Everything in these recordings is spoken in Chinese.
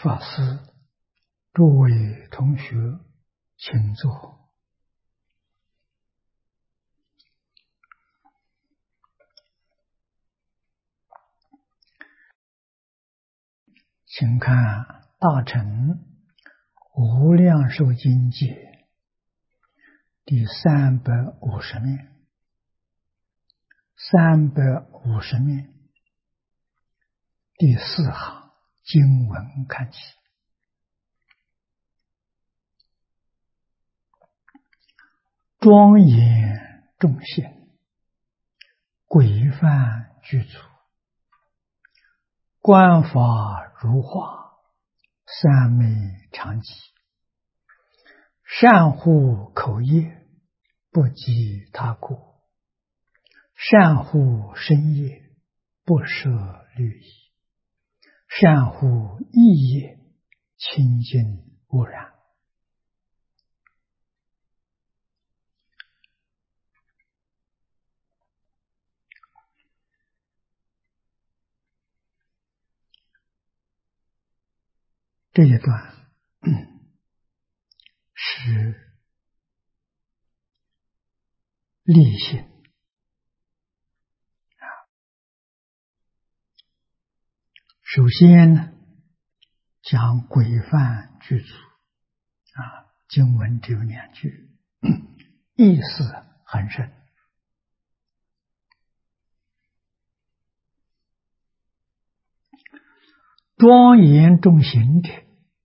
法师，诸位同学，请坐。请看《大乘无量寿经解》第350面，350面第4行经文看起。庄严众现，规范具足，观法如画，三昧常寂。善护口业，不及他过；善护身业，不舍虑意；善护意业，清净无染。这一段是例行首先呢，讲规范具足经文只有2句，意思很深。庄严众行者，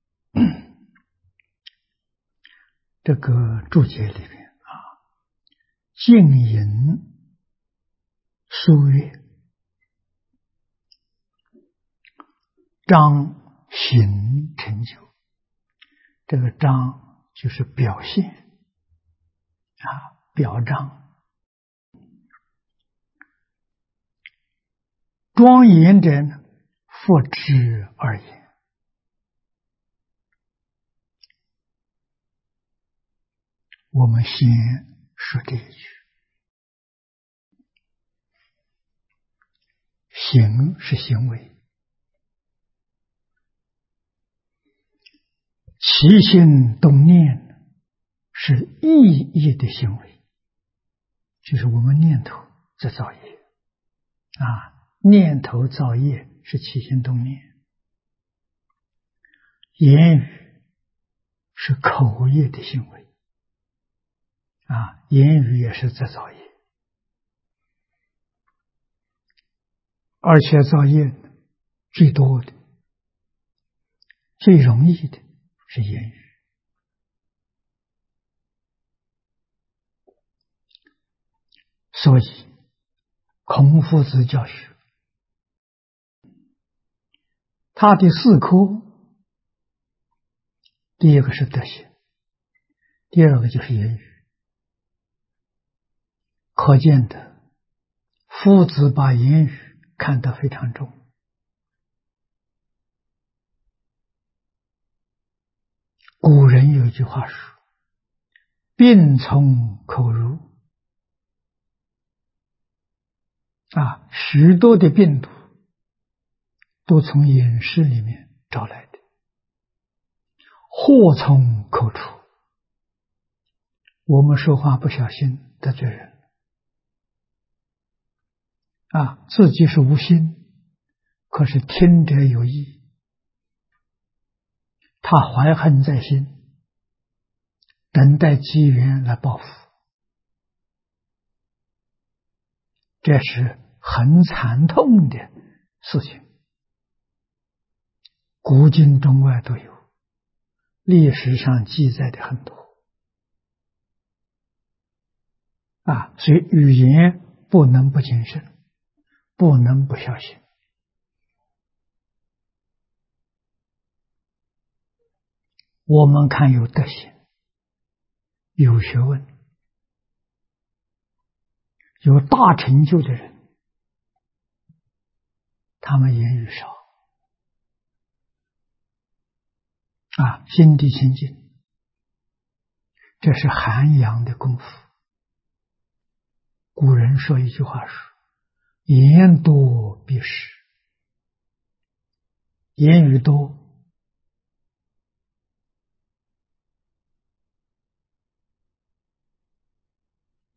这个注解里面净隐书曰，彰行成就。这个彰就是表现表彰。庄严者呢，复之而言。我们先说这一句，行是行为，起心动念是意义的行为，就是我们念头在造业念头造业是起心动念。言语是口业的行为言语也是在造业，而且造业最多的、最容易的是言语。所以孔夫子教学，他的4科，第一个是德行，第二个就是言语。可见的，夫子把言语看得非常重。古人有一句话说，病从口入许多的病毒都从饮食里面找来的，祸从口出。我们说话不小心得罪人自己是无心，可是听者有意，他怀恨在心，等待机缘来报复，这是很惨痛的事情。古今中外都有，历史上记载的很多所以语言不能不谨慎，不能不小心。我们看有德行、有学问、有大成就的人，他们言语少心地清净，这是涵养的功夫。古人说一句话说，言多必失。言语多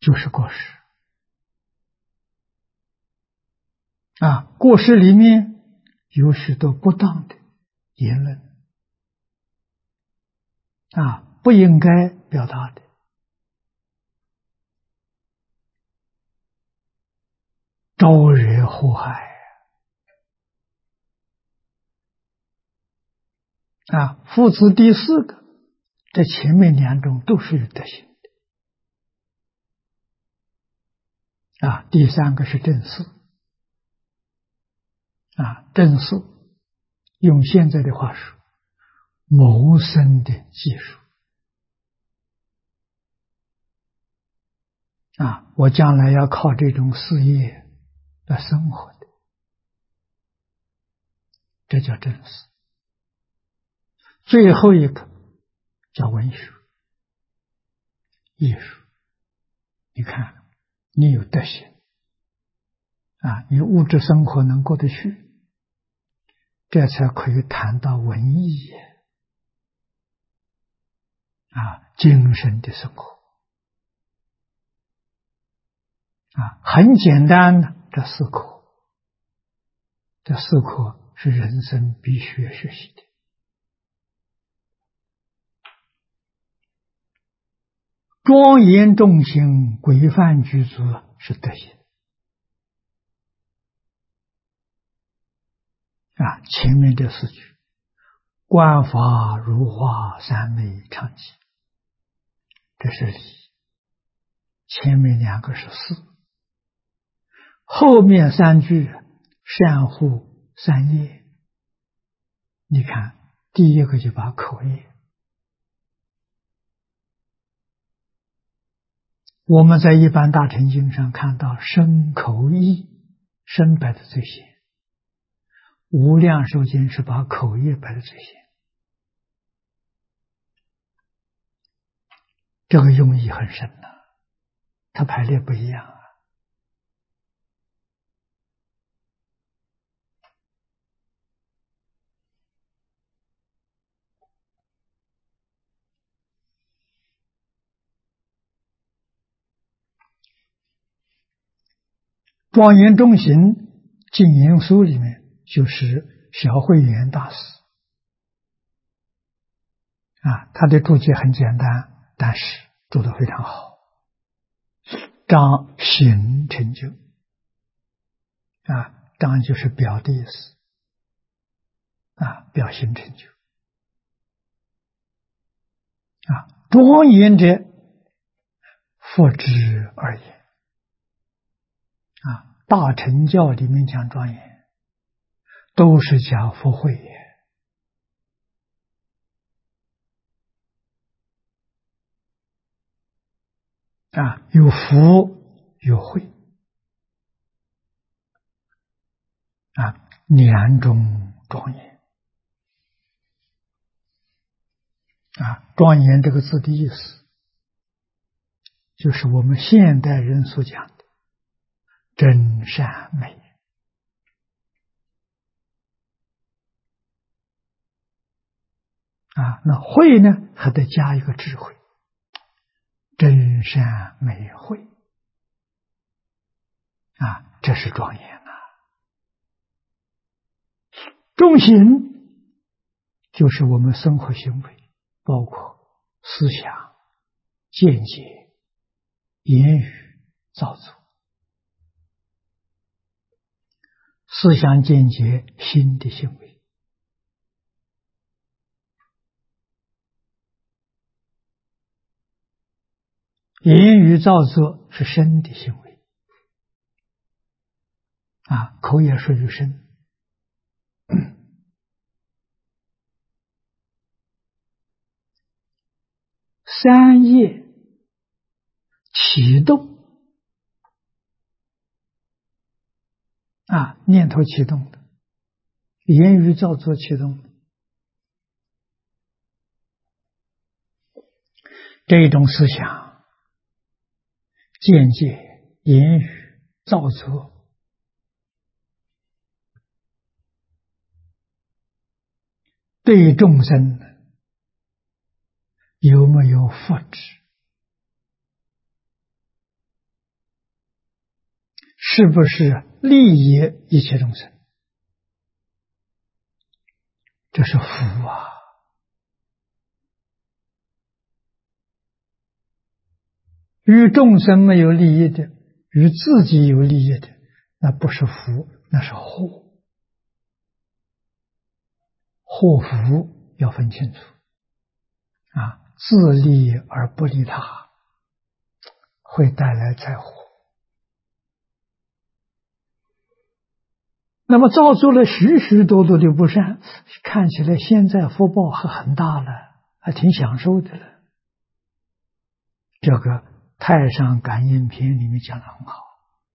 就是过失啊。过失里面有许多不当的言论啊，不应该表达的，招惹祸害啊。父子第四个，这前面两种都是有德行的啊。第三个是正事啊，正事用现在的话说，谋生的技术啊，我将来要靠这种事业来生活的，这叫正事。最后一个叫文学艺术。你看，你有德行啊，你物质生活能过得去，这才可以谈到文艺啊，精神的生活啊。很简单的，这四科是人生必须要学习的。庄严重行，规范具足是德行啊。前面这四句，观法如画，三昧常寂，这是理；前面两个是事，后面三句善护三业。你看，第一个就把口业，我们在一般大乘经上看到身口意身摆的最先，无量寿经是把口业摆的最先，这个用意很深呐，它排列不一样啊。庄严重行净言书里面就是小慧远大师啊，他的注解很简单，但是做得非常好。彰行成就啊，彰就是表的意思啊，表行成就啊。庄严者，佛之而言啊，大乘教里面讲庄严，都是讲佛慧也啊，有福有慧啊，两种庄严啊。庄严这个字的意思，就是我们现代人所讲的真善美啊。那慧呢，还得加一个智慧，真善美慧啊，这是庄严啊。重行就是我们生活行为，包括思想、见解、言语、造作。思想见解心的行为，言语造作是身的行为啊，口也属于身。三业启动啊，念头启动的，言语造作启动的，这种思想、见解、言语造作，对众生有没有福祉？ 是不是利益一切众生？这是福啊！与众生没有利益的，与自己有利益的，那不是福，那是祸。祸福要分清楚啊！自利而不利他，会带来灾祸。那么造作了许许多多的不善，看起来现在福报还很大了，还挺享受的了。这个《太上感应篇》里面讲得很好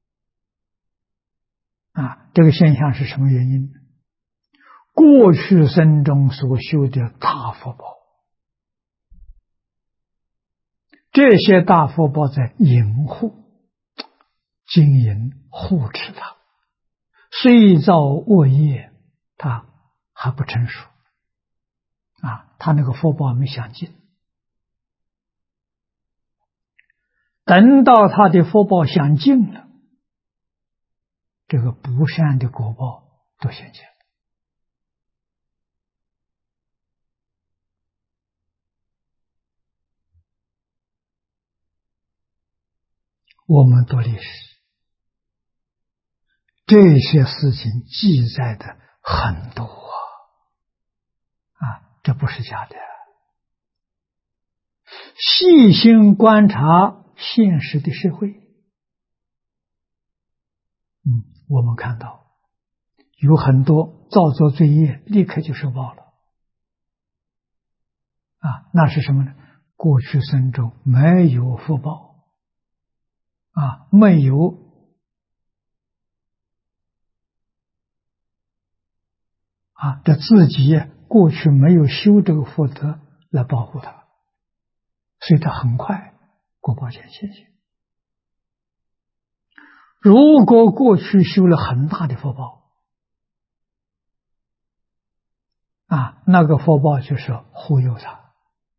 啊。这个现象是什么原因？过去生中所修的大福报，这些大福报在营护、经营、护持它。虽造恶业，它还不成熟啊，它那个福报没享尽。等到他的福报享尽了，这个不善的果报都显现了。我们读历史，这些事情记载的很多啊，这不是假的。细心观察现实的社会，我们看到有很多造作罪业，立刻就受报了啊，那是什么呢？过去生中没有福报啊，没有这自己过去没有修这个福德来保护他，所以他很快果报显现。如果过去修了很大的福报啊，那个福报就是忽悠他。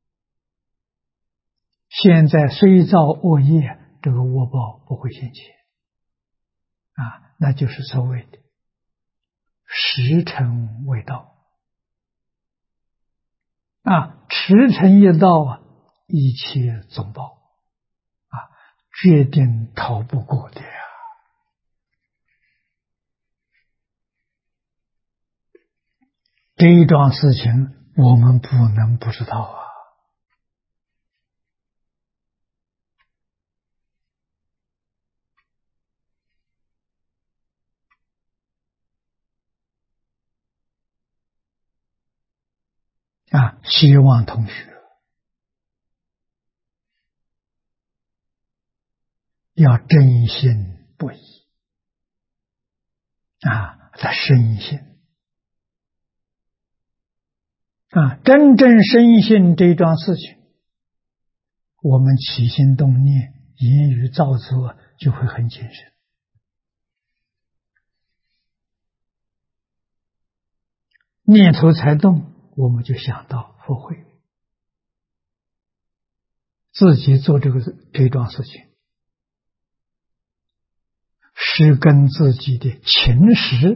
现在虽造恶业，这个恶报不会现前啊，那就是所谓的时辰未到啊，时辰一到啊，一切总报啊，决定逃不过的呀。这一桩事情我们不能不知道希望同学要真心不疑来深信真正深信这桩事情，我们起心动念、言语造作就会很谨慎。念头才动，我们就想到后悔，自己做这桩事情，是跟自己的情识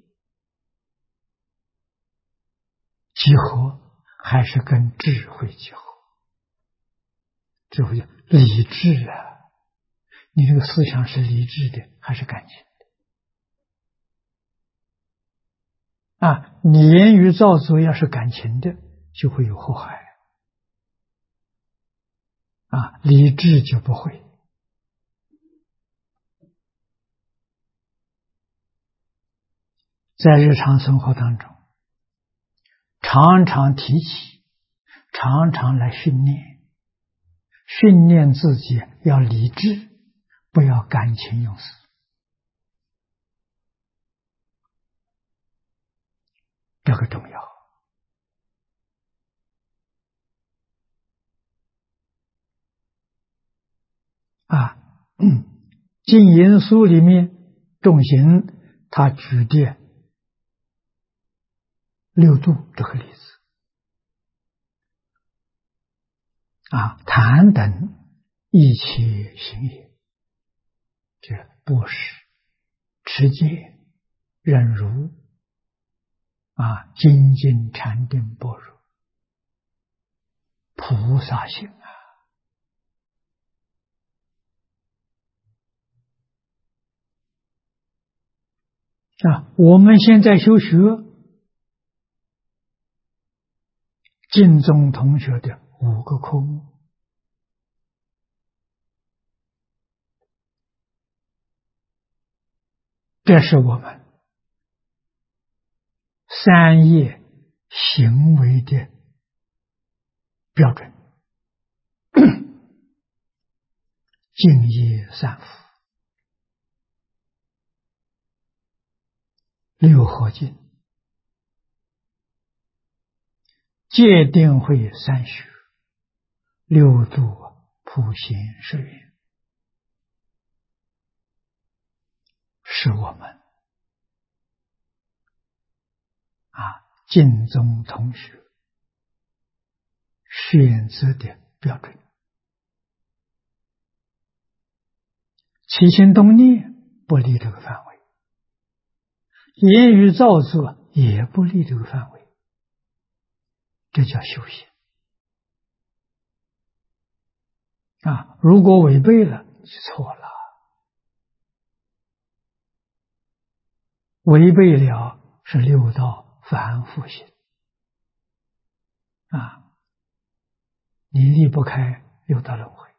结合，还是跟智慧结合？智慧叫理智你这个思想是理智的还是感情的你言语造作要是感情的，就会有祸害理智就不会。在日常生活当中，常常提起，常常来训练自己要理智，不要感情用事。这个重要经言书里面众行他举的六度这个例子谈等一切行也，这布施、 持戒、忍辱精进禅定般若，菩萨行我们现在修学净宗同学的5个科目，这是我们3业行为的标准。净业三福、六合敬、戒定慧三学、六度普贤十愿，是我们净宗同学选择的标准。起心动念不离这个范围，言语造作也不离这个范围，这叫修行如果违背了就错了，违背了是六道反复行你离不开六道轮回。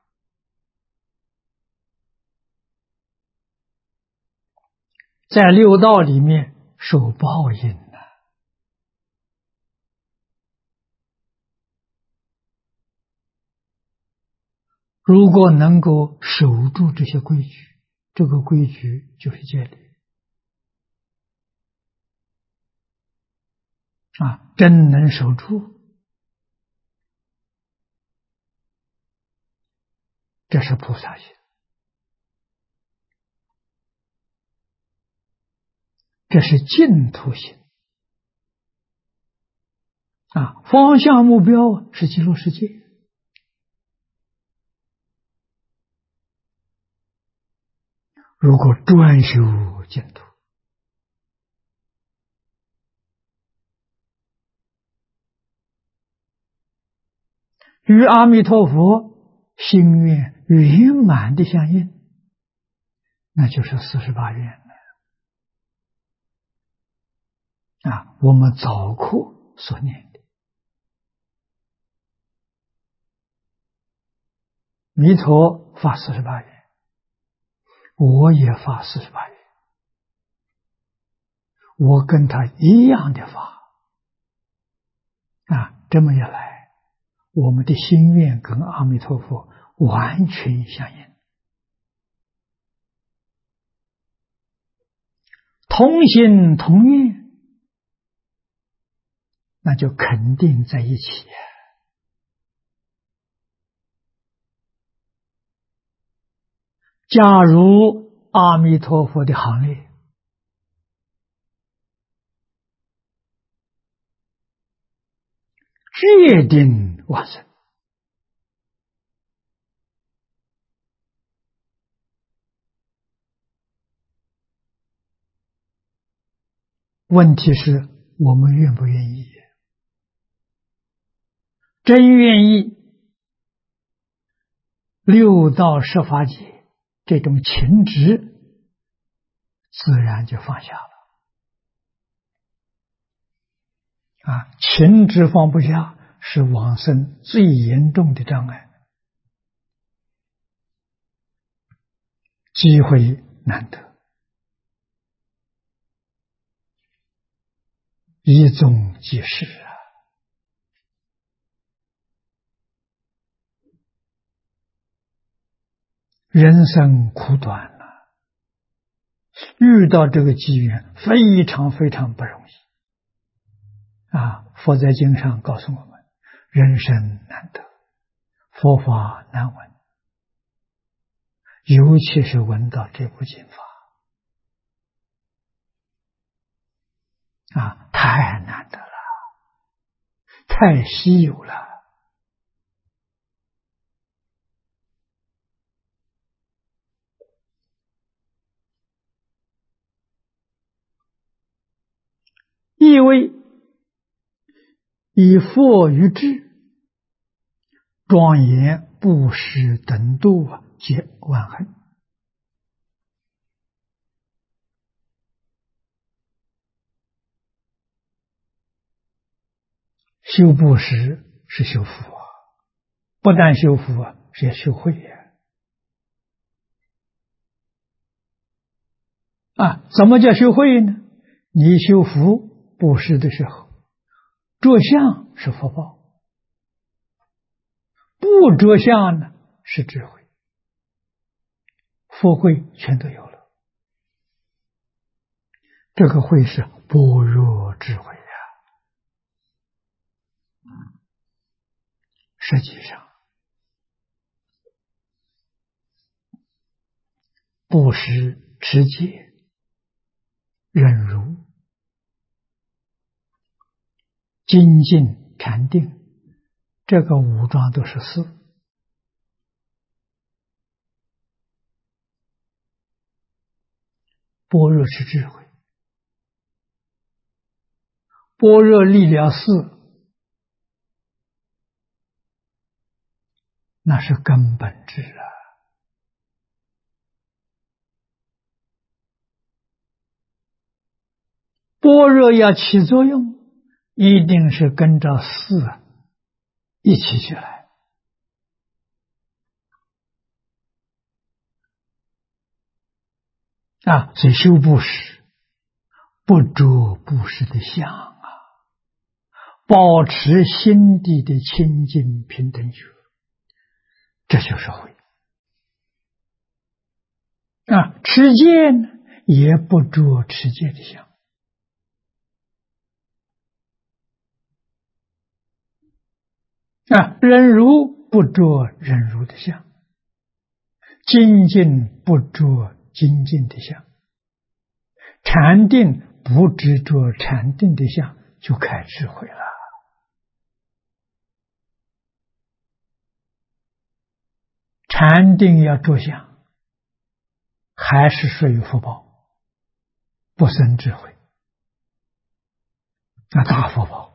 在六道里面受报应如果能够守住这些规矩，这个规矩就是戒律真能守住，这是菩萨行，这是净土行方向目标是极乐世界。如果专修净土，与阿弥陀佛心愿圆满的相应，那就是48愿我们早课所念的。弥陀发48愿，我也发48愿，我跟他一样的发这么一来，我们的心愿跟阿弥陀佛完全相应，同心同愿，那就肯定在一起。加入阿弥陀佛的行列，决定往生。问题是我们愿不愿意？真愿意，六道十法界这种情执自然就放下了情执放不下是往生最严重的障碍，机会难得，一纵即逝人生苦短遇到这个机缘非常非常不容易佛在经上告诉我们，人生难得，佛法难闻，尤其是闻到这部经法太难得了，太稀有了意为以佛于智，庄严布施等度皆万恒。修布施是修福不但修福是要修慧怎么叫修慧呢？你修福布施的时候，着相是福报，不着相呢是智慧，福慧全都有了。这个慧是般若智慧实际上布施、持戒、忍辱、精进、禅定，这个五桩都是四。般若是智慧，般若力了四，那是根本智般若要起作用，一定是跟着四一起起来所以修布施不着布施的相保持心地的清净平等觉，这就是慧持戒呢也不着持戒的相忍辱不着忍辱的相，精进不着精进的相，禅定不执着禅定的相，就开智慧了。禅定要着相，还是属于福报，不生智慧，那大福报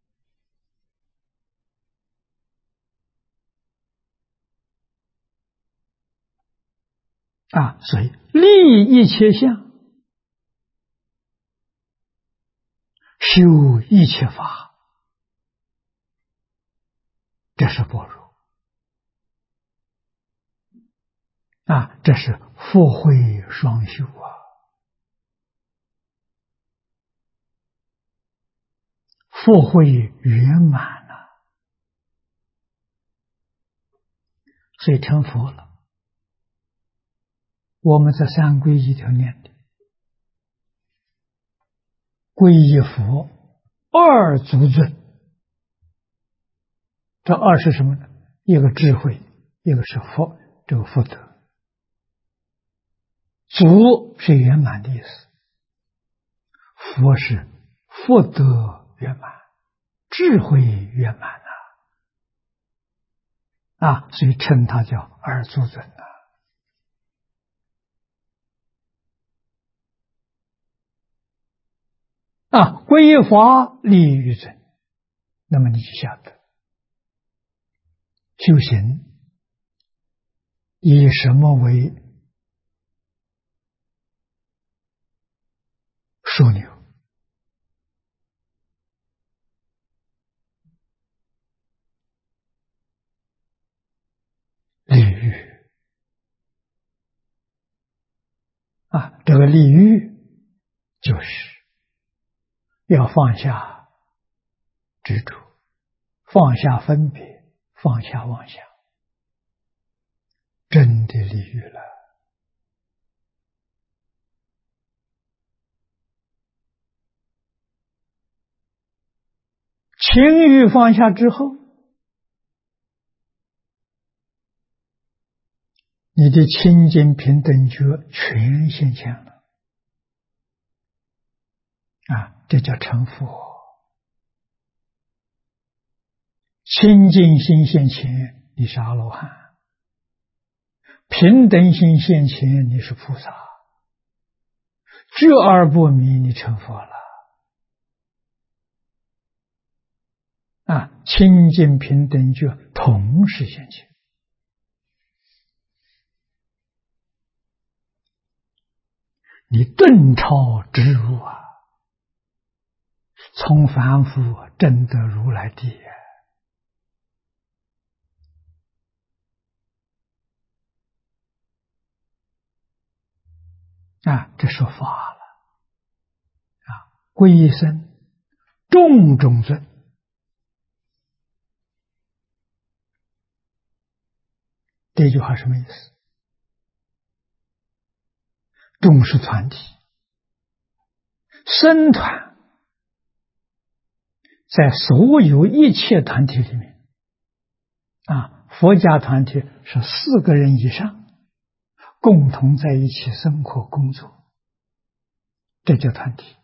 所以立一切相，修一切法，这是般若这是福慧双修福慧圆满所以成佛了。我们在三皈依头念的皈依佛二足尊，这二是什么呢？一个智慧，一个是佛，这个福德。足是圆满的意思，佛是福德圆满，智慧圆满所以称它叫二足尊皈依法立于尊，那么你就晓得修行以什么为枢纽？礼欲这个礼欲就是要放下执着，放下分别，放下妄想，真的礼欲了。情欲放下之后，你的清净平等觉全现前了这叫成佛。清净心现前，你是阿罗汉；平等心现前，你是菩萨；觉而不迷，你成佛了。 清净平等觉同时现前。你顿超直入从凡夫证得如来地这说法了皈依僧重中尊。这句话什么意思？重视团体，僧团在所有一切团体里面佛家团体是4个人以上共同在一起生活工作，这叫团体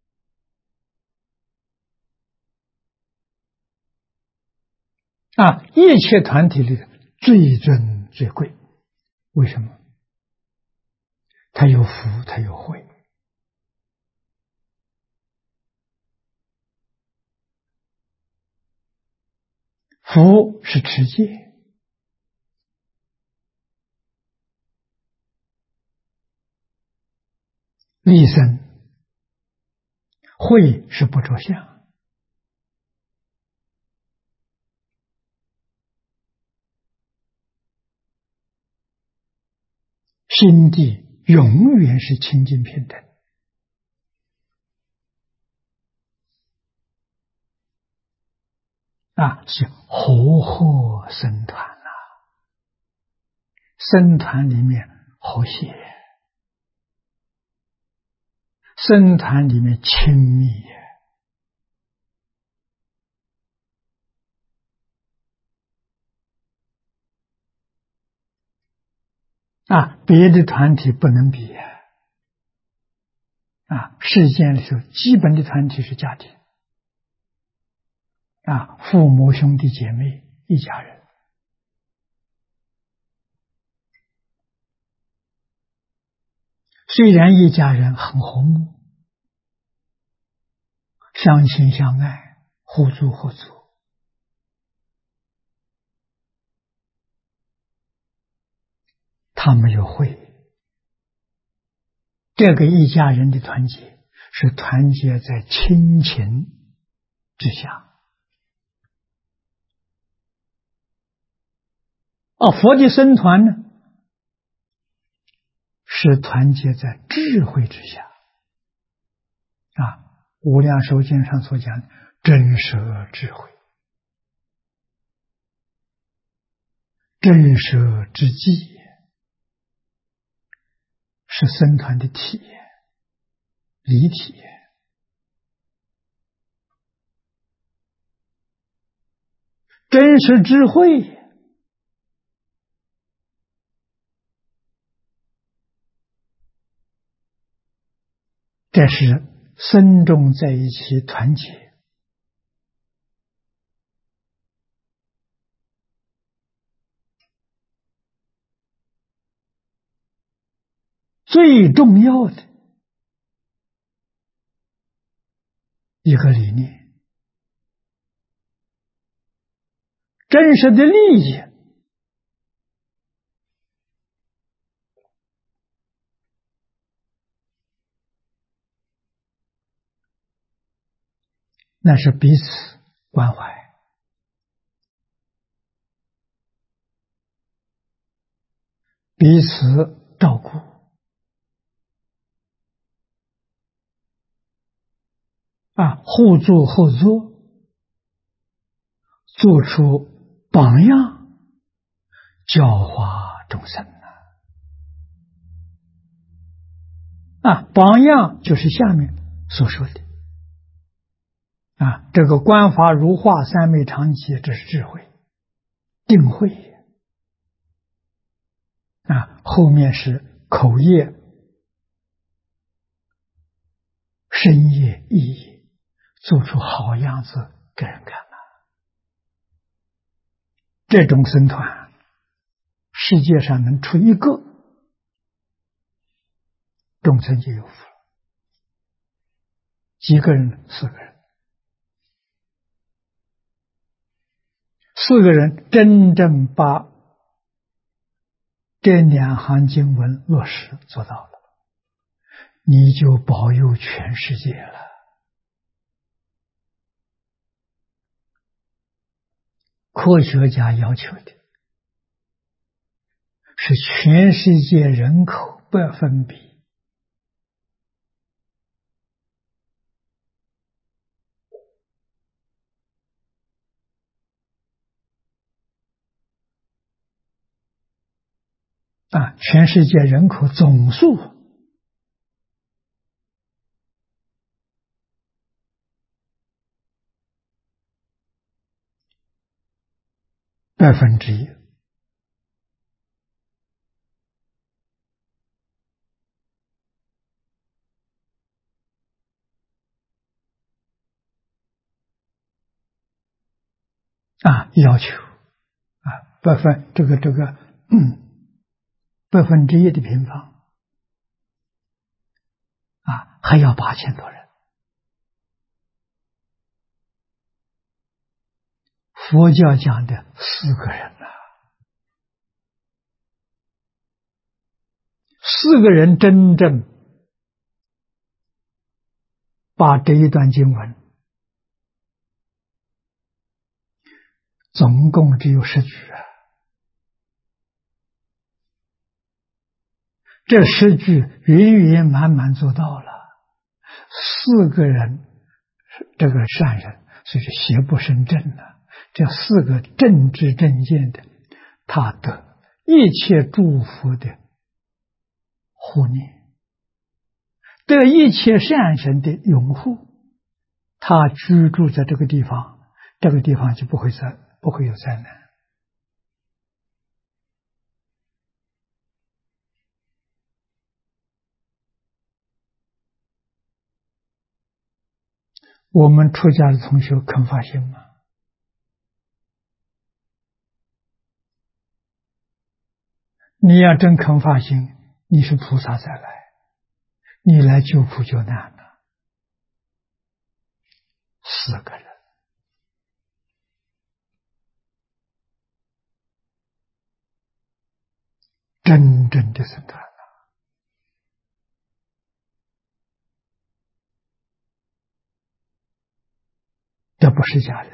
一切团体里最尊最贵。为什么？他有福，他有慧。福是持戒，立身；慧是不着相。心地永远是清净平等是和合僧团僧团里面和谐，僧团里面亲密别的团体不能比世间里头基本的团体是家庭父母兄弟姐妹一家人。虽然一家人很和睦，相亲相爱，互助合作，他没有慧。这个一家人的团结是团结在亲情之下佛的僧团呢，是团结在智慧之下无量寿经上所讲的真实智慧，真实之际是僧团的体验离体真实智慧这是僧众在一起团结最重要的一个理念。真实的利益那是彼此关怀，彼此照顾，互助合作，做出榜样，教化众生榜样就是下面所说的这个观法如画三昧常寂，这是智慧定慧后面是口业身业意业，做出好样子给人看这种僧团世界上能出一个，众生就有福了。几个人？4个人 4个人真正把这2行经文落实做到了，你就保佑全世界了。科学家要求的是全世界人口100%全世界人口总数1%。要求1%的平方还要8000多人。佛教讲的4个人4个人真正把这一段经文总共只有10句这10句圆圆满满做到了。4个人这个善人，所以是邪不胜正的。这4个正知正见的，他得一切诸佛的护念，得一切善神的拥护，他居住在这个地方，这个地方就不会有灾难。我们出家的同学肯发心吗？你要真肯发心，你是菩萨再来，你来救苦救难的。4个人真正的僧团，这不是假的。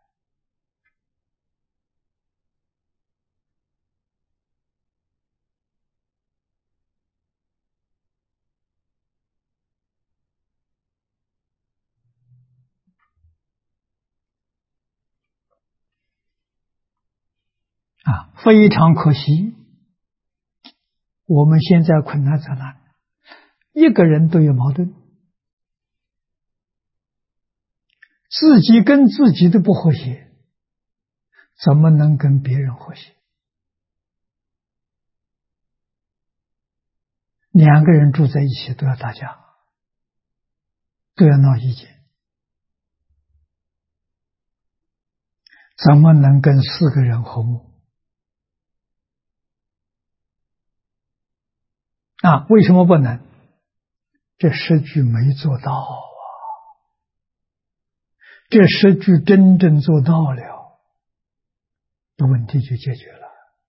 非常可惜，我们现在困难在哪里？一个人都有矛盾，自己跟自己都不和谐，怎么能跟别人和谐？2个人住在一起都要打架，都要闹意见，怎么能跟4个人和睦？为什么不能？这10句没做到这10句真正做到了，这问题就解决了。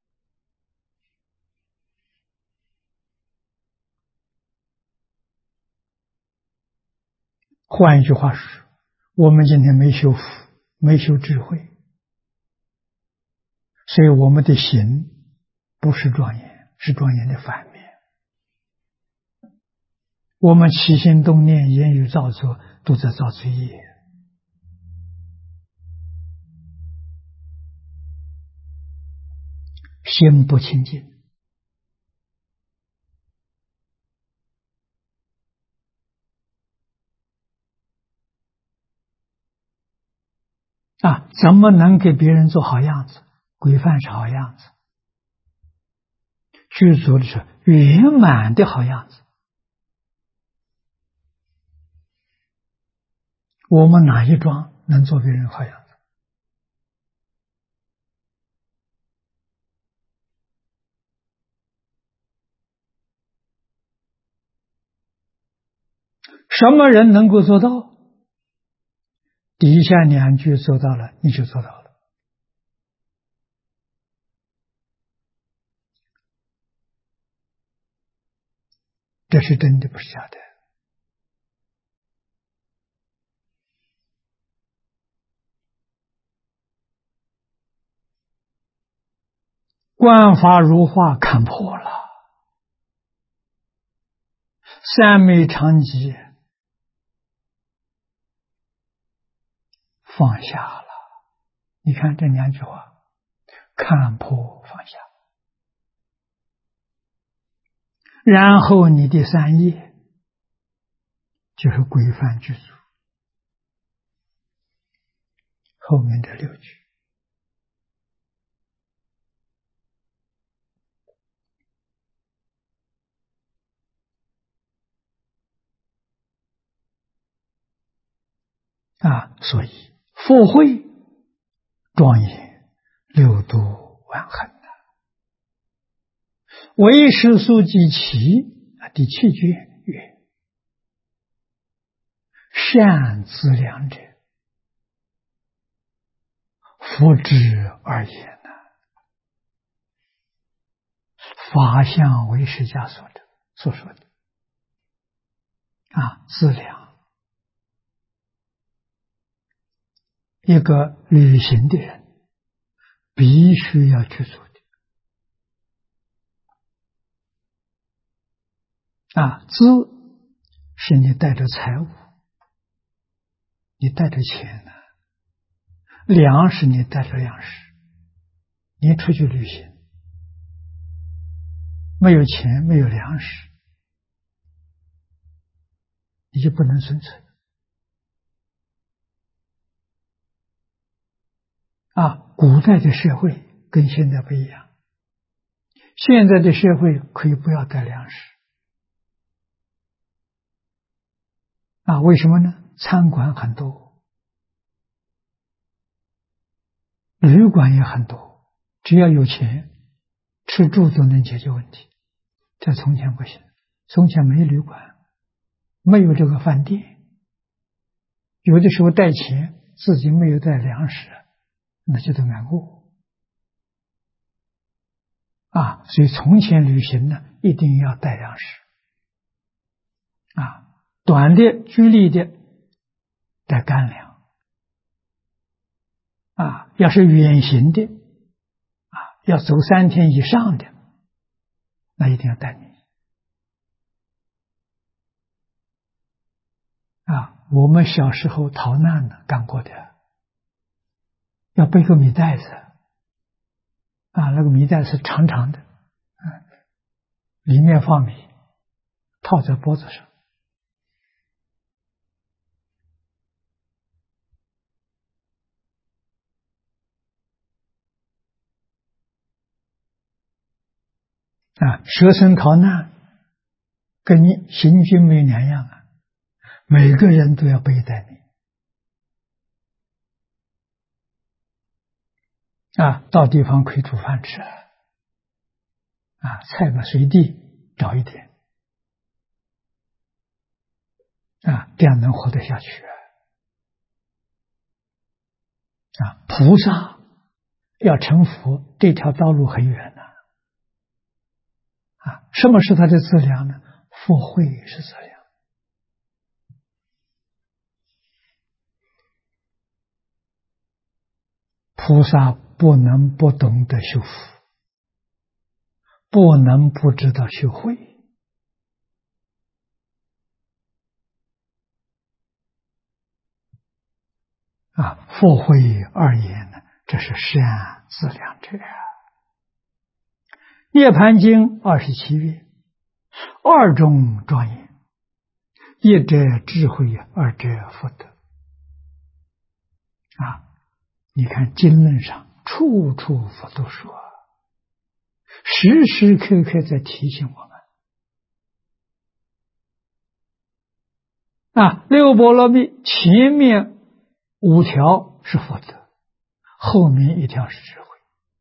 换一句话说，我们今天没修福，没修智慧，所以我们的行不是庄严，是庄严的反面。我们起心动念、言语造作，都在造罪业。心不清净，怎么能给别人做好样子？规范是好样子，具足的是圆满的好样子。我们哪一桩能做别人好样子？什么人能够做到？底下2句做到了，你就做到了。 这是真的，不是假的。观法如画，看破了，三昧长寂放下了。你看这两句话，看破放下。然后你的三业就是规范具足，后面的6句。所以佛慧庄严，六度万恒的。唯识素记其第7句曰：善资粮者，福之而言法相为释迦所说的资粮，一个旅行的人必须要去做的资是你带着财物，你带着钱粮是你带着粮食，你出去旅行，没有钱没有粮食，你就不能生存古代的社会跟现在不一样，现在的社会可以不要带粮食为什么呢？餐馆很多，旅馆也很多，只要有钱，吃住都能解决问题。在从前不行，从前没旅馆，没有这个饭店，有的时候带钱，自己没有带粮食，那就得挨饿所以从前旅行呢，一定要带粮食短的距离的带干粮要是远行的要走3天以上的，那一定要带米我们小时候逃难的干过的，要背个米袋子那个米袋是长长的里面放米，套在脖子上舍身逃难跟你行军没两样每个人都要背一袋米到地方可以煮饭吃菜嘛随地找一点这样能活得下去菩萨要成佛，这条道路很远什么是他的资粮呢？佛慧是资粮菩萨不能不懂得修福，不能不知道修慧佛慧二言呢，这是善资粮者涅盘经27曰：二种庄严，一者智慧，二者福德你看经论上处处佛都说，时时刻刻在提醒我们六波罗蜜前面5条是福德，后面1条是智慧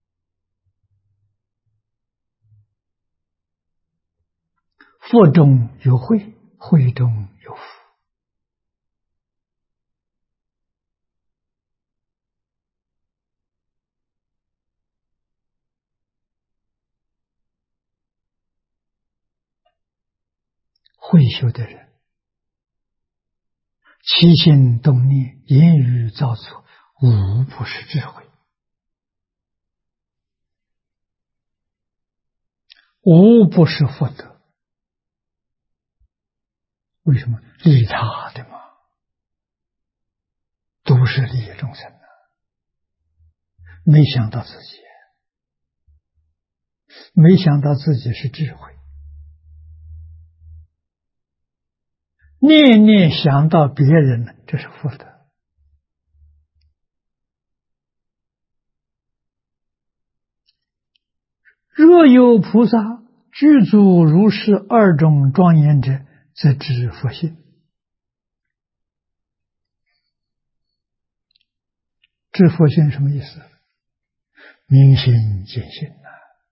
福中有慧，慧中有福会修的人，起心动念、言语造作，无不是智慧，无不是福德。为什么？利他的嘛，都是利益众生的。没想到自己，没想到自己是智慧，念念想到别人，这是福德。若有菩萨具足如是二种庄严者，则知佛性。知佛性什么意思？明心见性啊！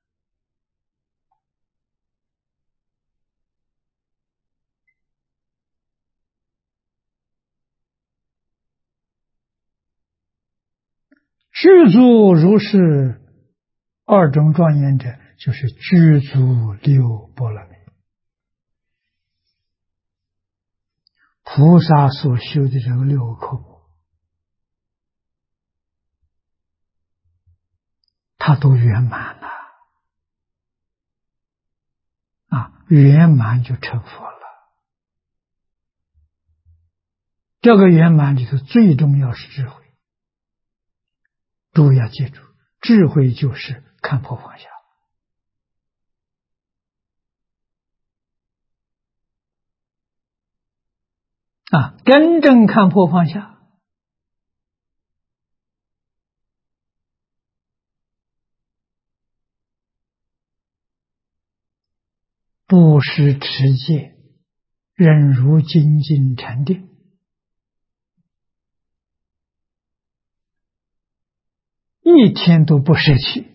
具足如是二种庄严者，就是具足六波罗蜜。菩萨所修的这个六科目，它都圆满了啊！圆满就成佛了。这个圆满里头最重要是智慧。诸位要记住，智慧就是看破放下啊！真正看破放下，布施持戒，忍辱精进禅定，一天都不舍弃。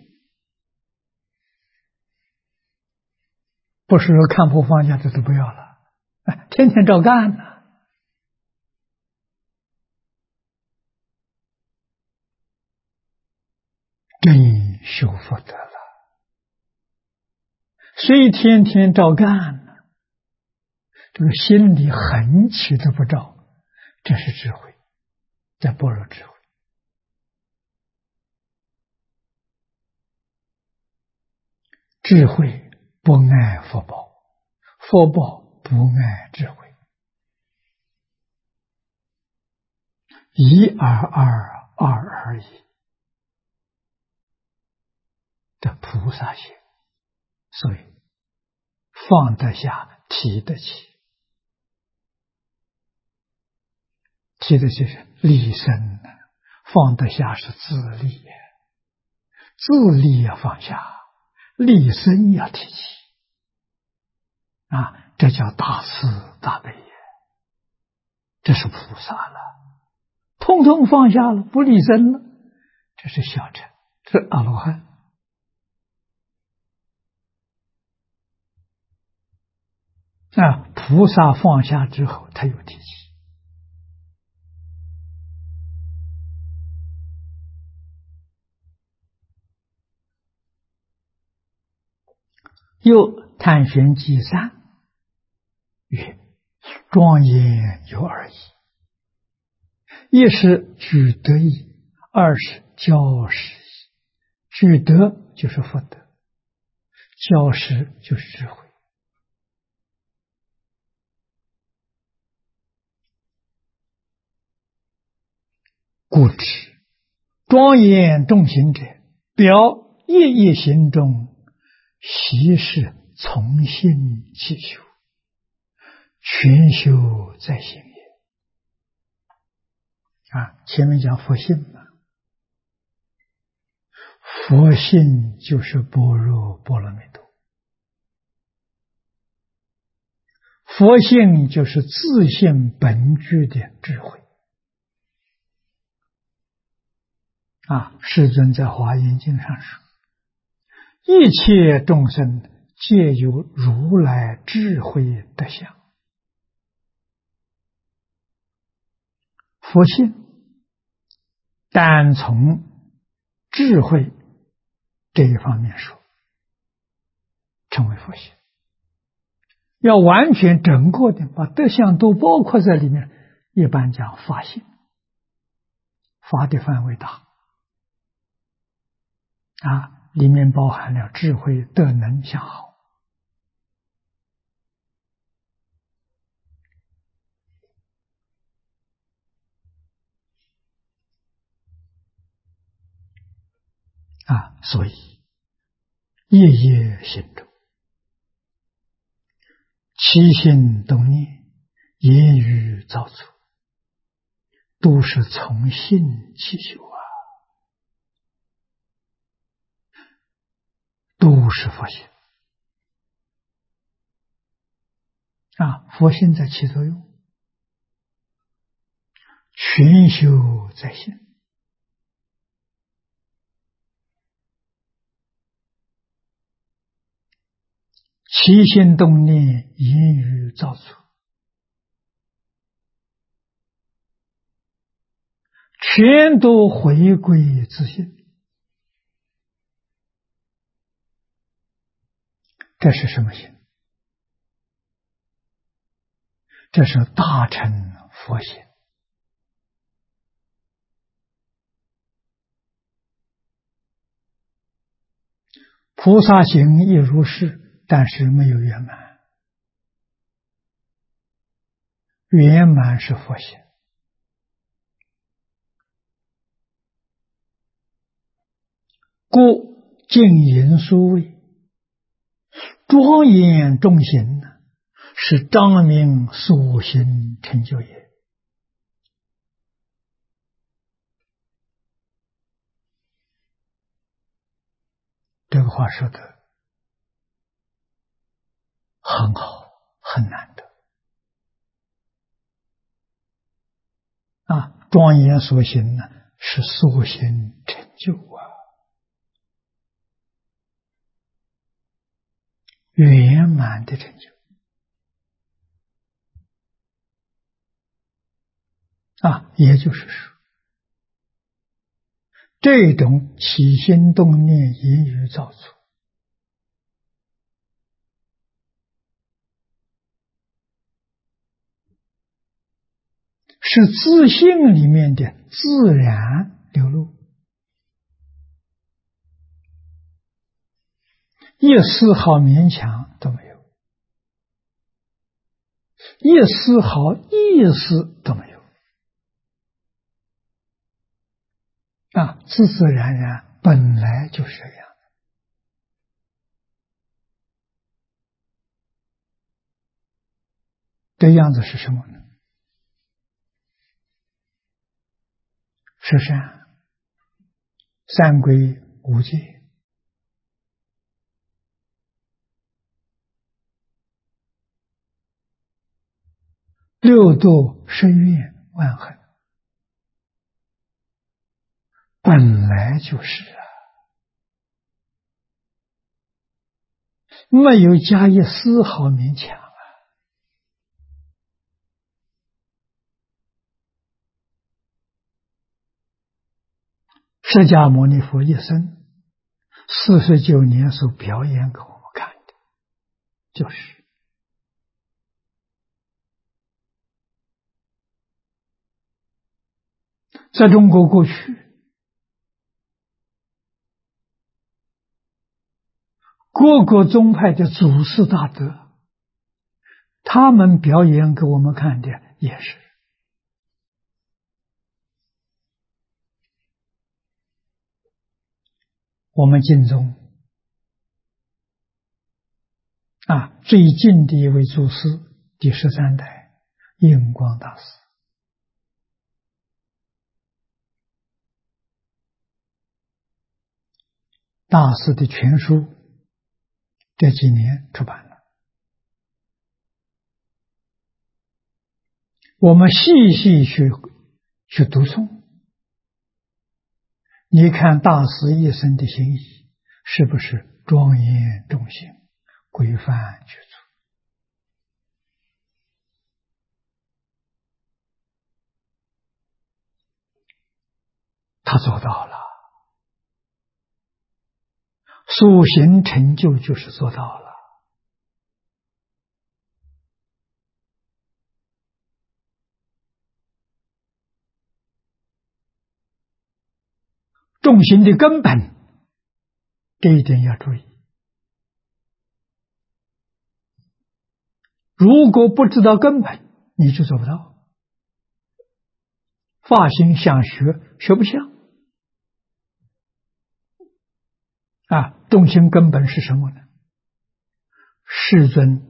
不是说看破放下这都不要了，天天照干呢。真修福德了，虽天天照干呢，这个心里横起都不照，这是智慧，这般若智慧。智慧不爱福报，福报不爱智慧，一而二，二而一的菩萨心，所以放得下，提得起。提得起是利身，放得下是自利，自利要放下，利身要提起啊，这叫大慈大悲，这是菩萨了。通通放下了，不利身了，这是小乘，这是阿罗汉。啊，菩萨放下之后，他有提起。又探寻记3曰：庄严有二义，一是具德义，二是教识义。具德就是福德，教识就是智慧。故知庄严众行者，表业业行中，悉是从心起修，全修在行也。啊，前面讲佛性嘛，佛性就是般若波罗蜜多，佛性就是自性本具的智慧。啊，世尊在华严经上说，一切众生皆有如来智慧德相。佛性单从智慧这一方面说，称为佛性。 要完全整个的把德相都包括在里面，一般讲法性，法的范围大里面包含了智慧、德能、相好所以夜夜心中，起心动念，言语造作，都是从心起修都是佛性佛性在起作用，全修在心。起心动念，言语造作，全都回归自性。这是什么心？这是大乘佛性。菩萨行亦如是，但是没有圆满。圆满是佛性。故净言殊位，庄严众行，是彰明所行成就也。这个话说的很好，很难得庄严所行呢，是所行成就圆满的成就也就是说，这种起心动念、言语造作，是自性里面的自然流露，一丝毫勉强都没有，一丝毫意思都没有自自然然本来就是这样。这样子是什么呢？是善，三归五戒，六度深怨万恨，本来就是没有加以丝毫勉强释迦牟尼佛一生49年所表演给我们看的，就是在中国过去，各个宗派的祖师大德，他们表演给我们看的也是我们经中最近的一位祖师，第13代印光大师，大师的全书这几年出版了，我们细细去读诵，你看大师一生的心意是不是庄严众行，规范具足？他做到了，所行成就就是做到了。 重行的根本，这一点要注意。如果不知道根本，你就做不到。发心想学，学不像。重行根本是什么呢？世尊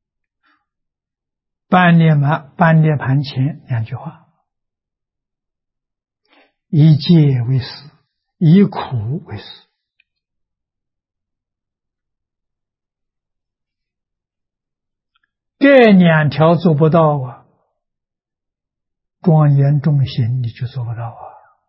般涅盘前2句话：以戒为师，以苦为师。这2条做不到啊，庄严重行你就做不到啊。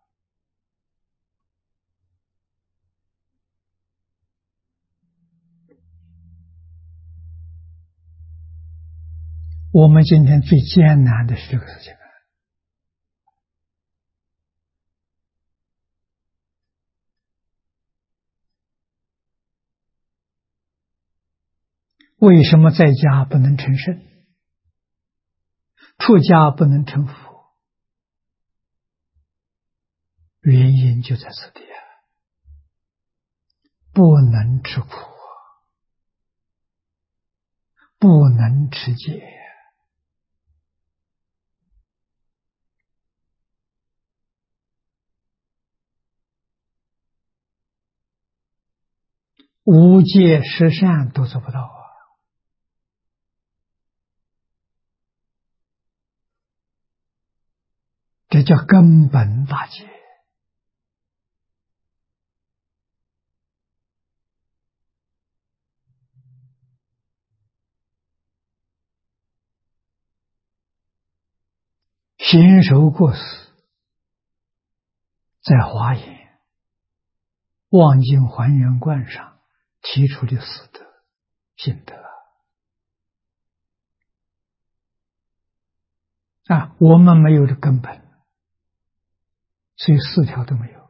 我们今天最艰难的是这个事情。为什么在家不能成圣，出家不能成佛？原因就在此地啊，不能吃苦，不能持戒。无戒十善都做不到啊！这叫根本大戒。行守过失，在华严望境还原观上提出的四德心得我们没有这根本，所以4条都没有。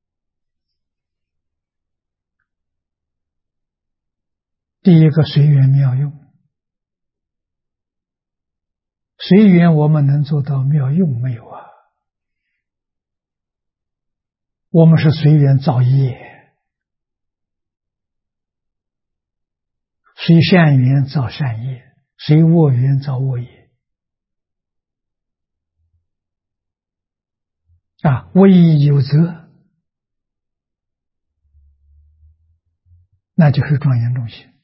第一个随缘妙用，随缘我们能做到，妙用没有啊？我们是随缘造业，随善缘造善业，随恶缘造恶业。唯一有责，那就是庄严重行。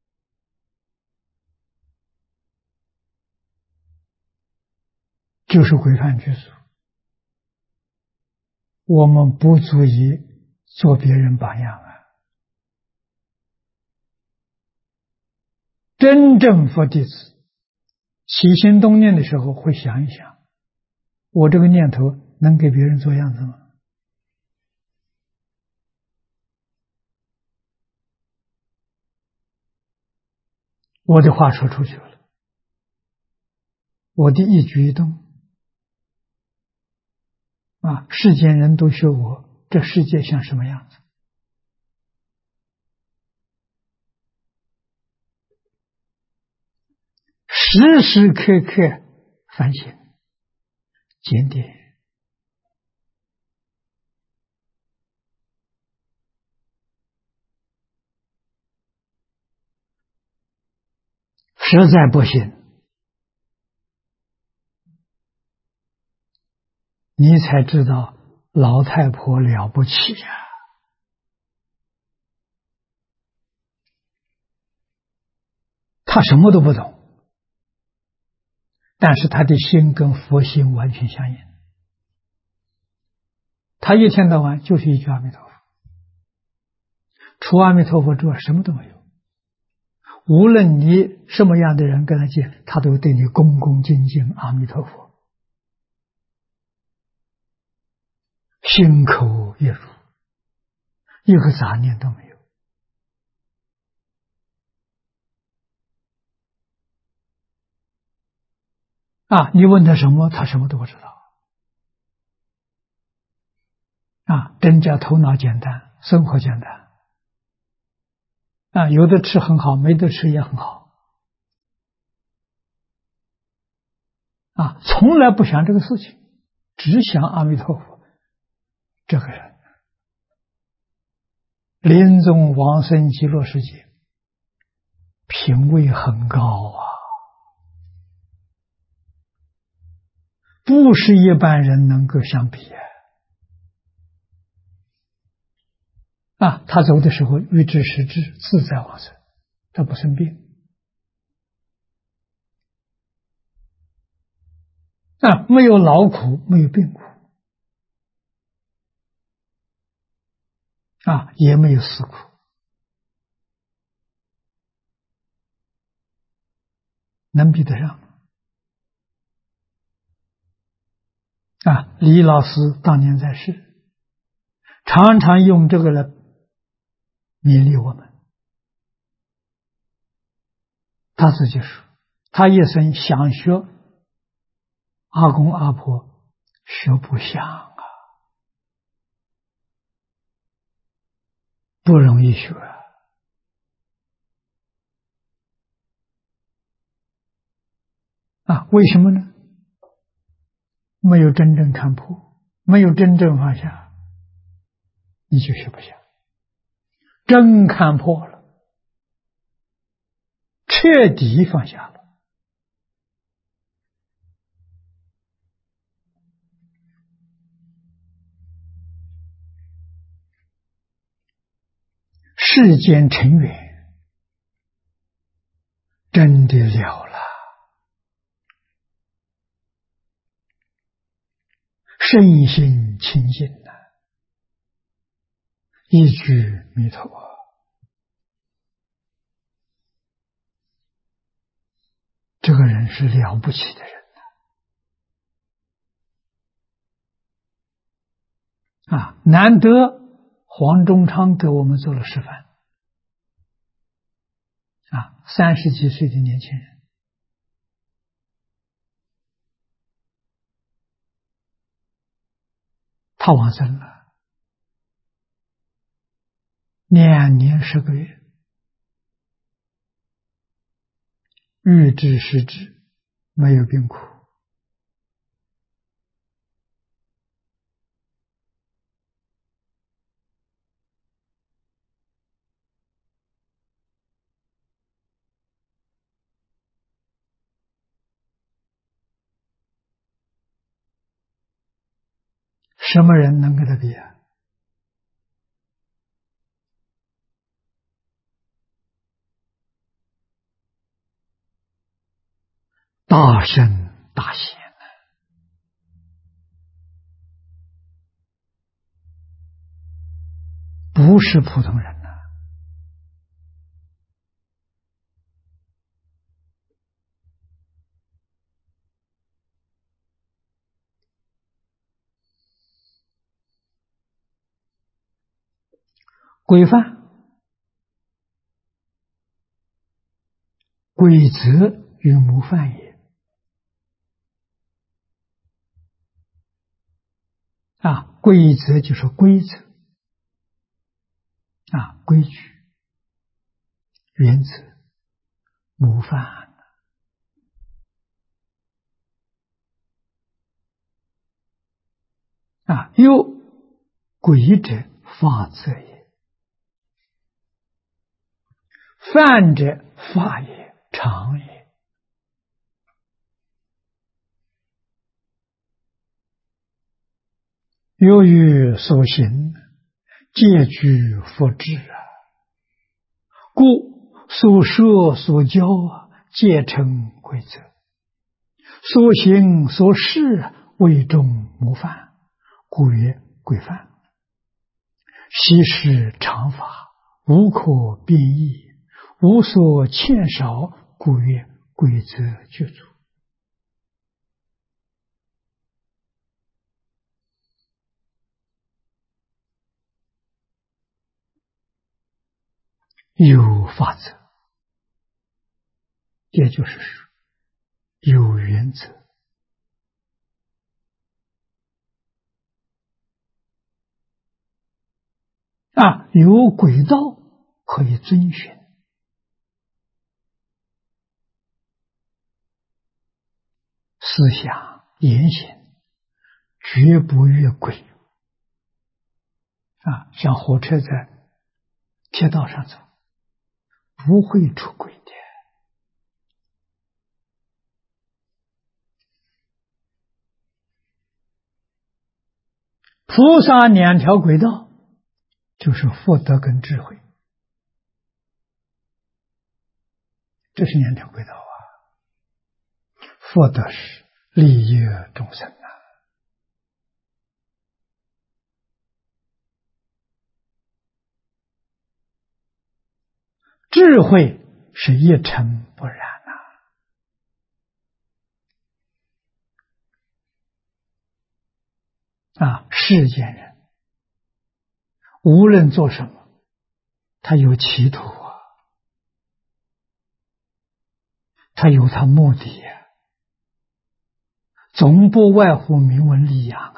就是规范拘束，我们不足以做别人榜样啊！真正佛弟子起心动念的时候，会想一想，我这个念头能给别人做样子吗？我的话说出去了，我的一举一动世间人都学我，这世界像什么样子？时时刻刻反省检点，实在不行，你才知道老太婆了不起呀！她什么都不懂，但是她的心跟佛心完全相应。她一天到晚就是一句阿弥陀佛，除阿弥陀佛之外什么都没有。无论你什么样的人跟他见，他都对你恭恭敬敬阿弥陀佛，心口一如，一个杂念都没有。你问他什么，他什么都不知道。真叫头脑简单，生活简单。有的吃很好，没得吃也很好。从来不想这个事情，只想阿弥陀佛。这个人临终往生极乐世界，品位很高啊，不是一般人能够相比啊！他走的时候欲知时至，自在往生，他不生病啊，没有劳苦，没有病苦啊，也没有死苦能比得上吗？啊，李老师当年在世，常常用这个来勉励我们。他自己说，他一生想学阿公阿婆，学不像啊，不容易学啊！为什么呢？没有真正看破，没有真正放下，你就学不下。真看破了，彻底放下了，世间尘缘真的了了，身心清净了，一句弥陀，这个人是了不起的人啊！难得黄忠昌给我们做了示范啊，30几岁的年轻人，他往生了2年10个月，欲知时至，没有病苦。什么人能跟他比啊？大圣大贤，不是普通人呐！规范、规则与模范也啊！规则就是规则啊，规矩、原则、模范啊，有规者法则也，范者法也，常也。由于所行，皆具佛智啊，故所说所教啊，皆成规则；所行所事为众模范，故曰规范。悉是常法，无可变异，无所欠少，故曰规则具足。有法则，也就是说有原则啊，有轨道可以遵循，思想言行绝不越轨啊。像火车在铁道上走，不会出轨的。菩萨两条轨道，就是福德跟智慧，这是两条轨道啊。福德是利益众生啊，智慧是一尘不染世间人无论做什么，他有企图啊，他有他目的啊，总不外乎名闻利养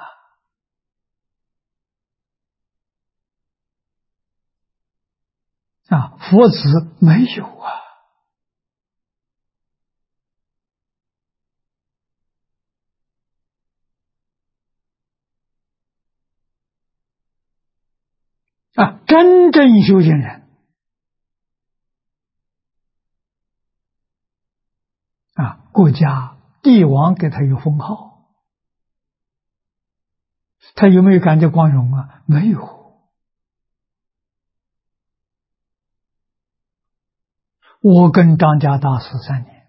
佛子没有真正修行人国家帝王给他有封号，他有没有感觉光荣啊？没有。我跟张家大师3年，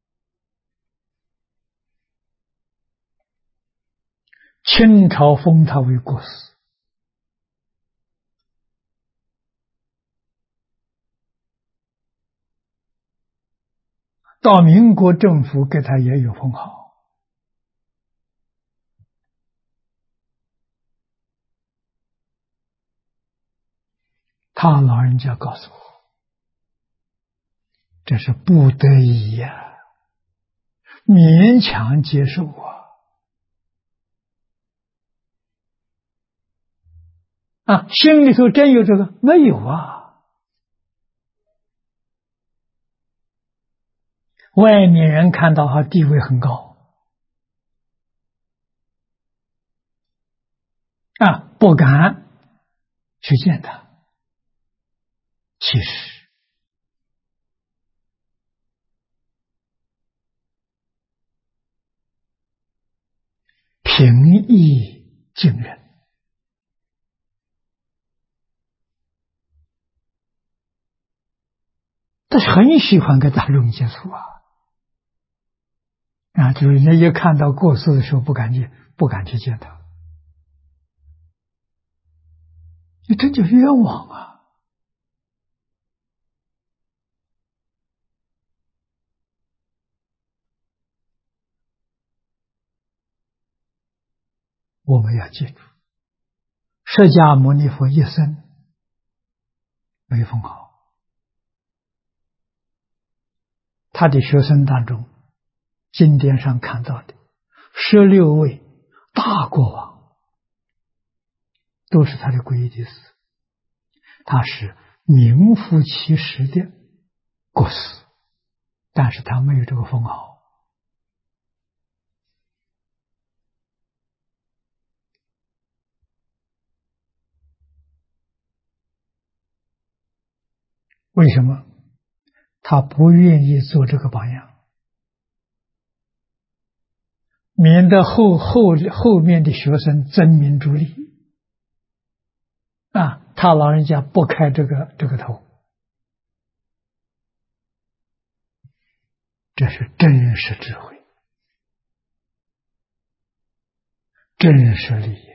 清朝封他为国师，到民国政府给他也有封号。他老人家告诉我，这是不得已呀，勉强接受心里头真有这个？没有外面人看到他地位很高不敢去见他。其实平易近人，但是很喜欢跟大众接触就是人家一看到过世的时候不敢去见他，你这就冤枉我们要记住，释迦牟尼佛一生没封号，他的学生当中，经典上看到的16位大国王都是他的皈依弟子，他是名副其实的国师，但是他没有这个封号。为什么？他不愿意做这个榜样，免得后面的学生争名逐利他老人家不开这个头，这是真实智慧，真实利益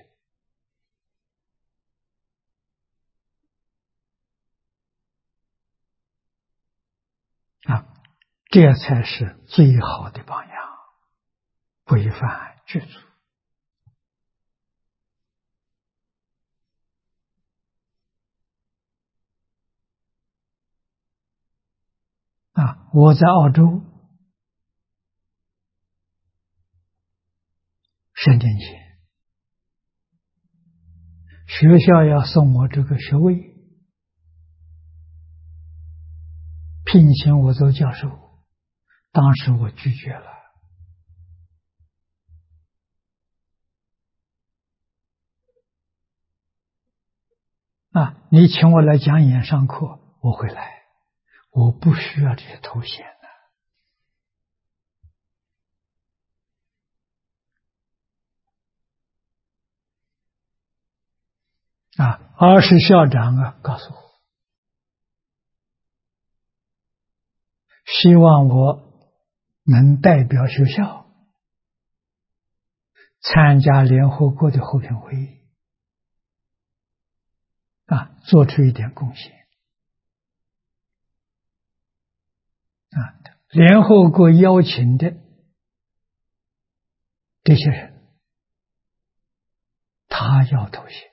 这才是最好的榜样，规范具足我在澳洲10年前，学校要送我这个学位，聘请我做教授，当时我拒绝了你请我来讲演上课，我会来，我不需要这些头衔的而是校长告诉我，希望我能代表学校参加联合国的和平会议做出一点贡献联合国邀请的这些人，他要头衔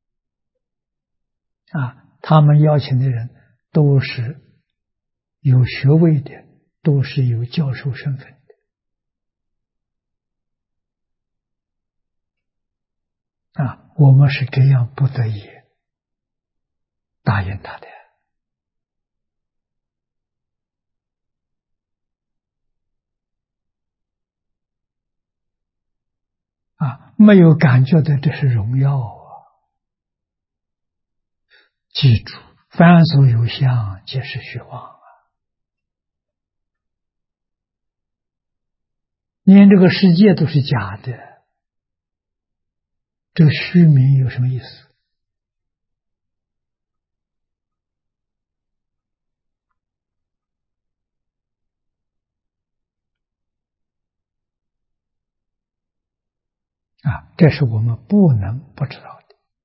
他们邀请的人都是有学位的，都是有教授身份的我们是这样不得已答应他的没有感觉的这是荣耀记住，凡所有相，皆是虚妄连这个世界都是假的，这个虚名有什么意思这是我们不能不知道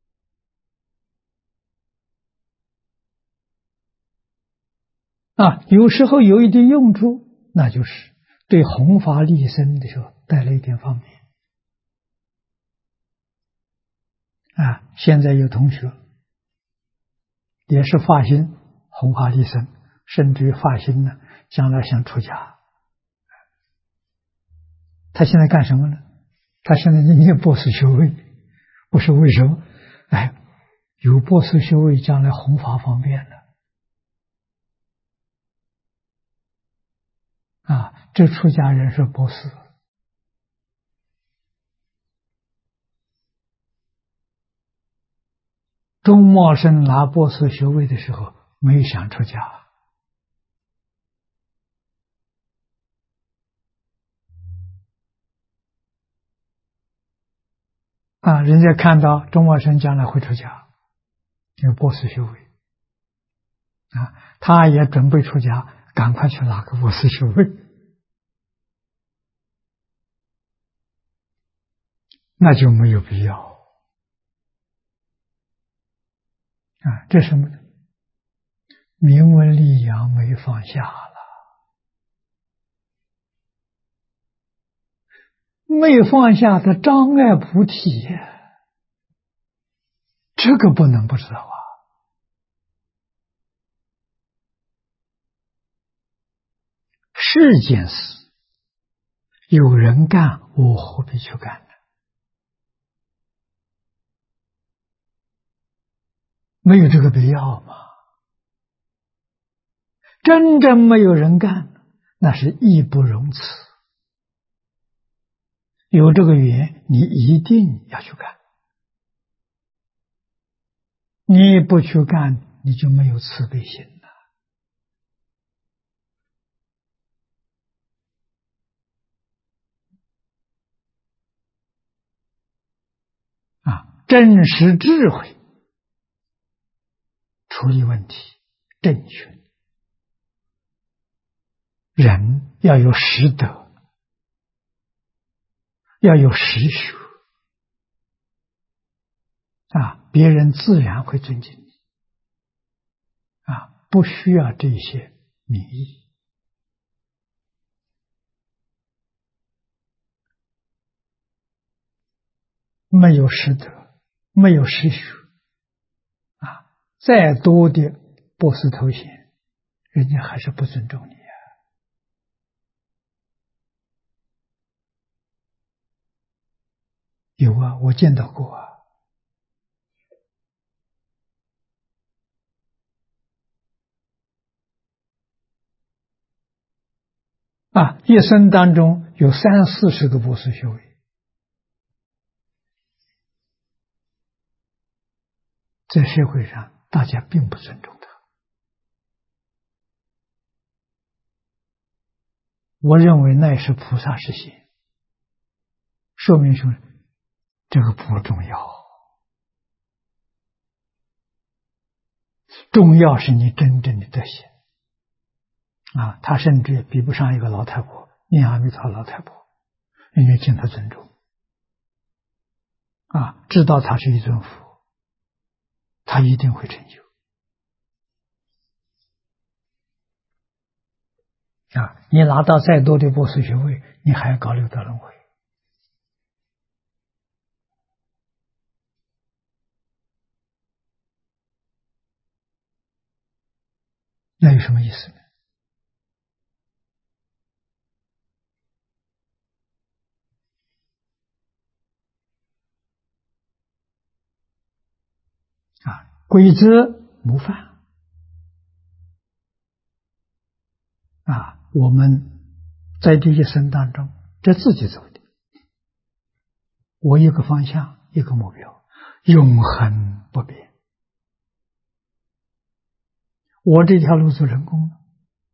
的有时候有一点用处，那就是对弘法利生的时候带来一点方便现在有同学也是发心弘法利生，甚至于发心呢将来想出家，他现在干什么呢？他现在念博士学位，不是为什么？有博士学位，将来弘法方便了这出家人是博士。钟茂生拿博士学位的时候，没有想出家人家看到钟茂生将来会出家，有博士学位他也准备出家，赶快去拿个博士学位，那就没有必要这是什么呢？名闻利养没放下了，没放下的障碍菩提这个不能不知道是件事有人干，我何必去干呢？没有这个必要吗？真正没有人干，那是义不容辞。有这个缘，你一定要去干。你不去干，你就没有慈悲心了真实智慧处理问题正确，人要有实德，要有实学别人自然会尊敬你不需要这些名义没有实德，没有实学再多的博士头衔，人家还是不尊重你有我见到过一生当中有30-40个博士学位，在社会上大家并不尊重他。我认为那是菩萨实现，说明什么？这个不重要，重要是你真正的德行啊！他甚至比不上一个老太婆，念阿弥陀老太婆，因为敬他尊重啊，知道他是一尊佛，他一定会成就啊！你拿到再多的博士学位，你还要搞六道轮回，那有什么意思呢？啊，规则模范啊，我们在这一生当中，这自己走的，我一个方向，一个目标，永恒不变。我这条路走成功了，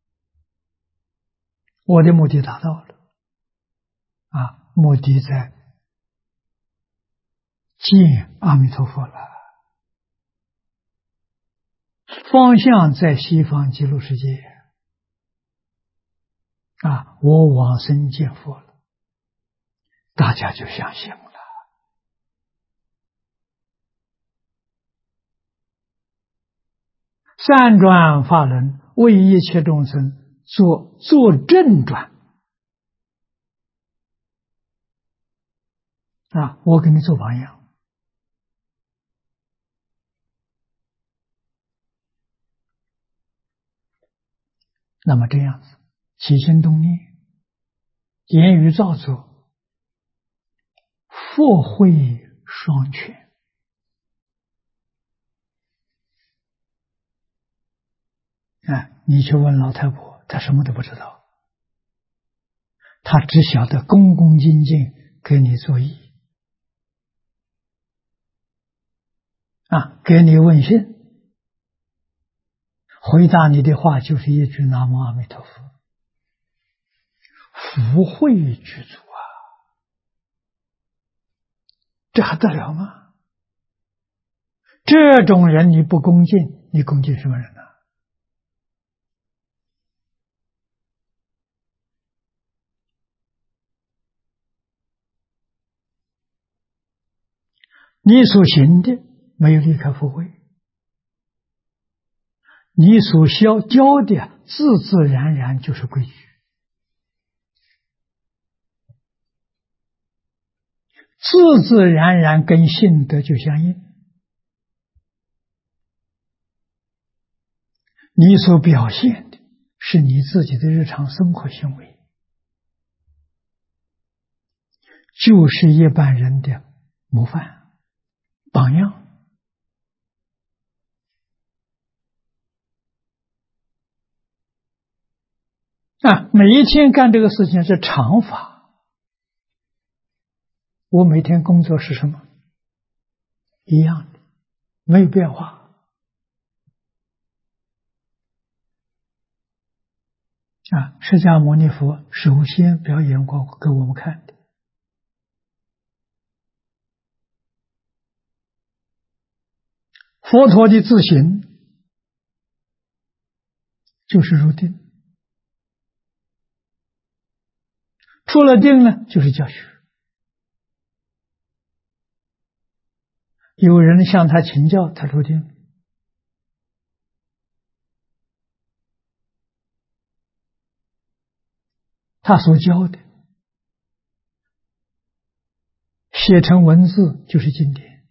我的目的达到了啊，目的在见阿弥陀佛了，方向在西方极乐世界啊，我往生见佛了，大家就相信了。三转法轮为一切众生做正转啊！我给你做榜样。那么这样子，起心动念，言语造作，佛慧双全啊！你去问老太婆，她什么都不知道，她只晓得恭恭敬敬给你作揖啊，给你问讯，回答你的话就是一句南无阿弥陀佛，福慧具足啊，这还得了吗？这种人你不恭敬，你恭敬什么人呢？你所行的没有离开佛慧，你所教的自自然然就是规矩，自自然然跟性德就相应。你所表现的是你自己的日常生活行为，就是一般人的模范榜样啊！每一天干这个事情是常法。我每天工作是什么？一样的，没有变化。啊，释迦牟尼佛首先表演过给我们看的，佛陀的自行就是入定，出了定呢就是教学。有人向他请教，他入定，他所教的写成文字就是经典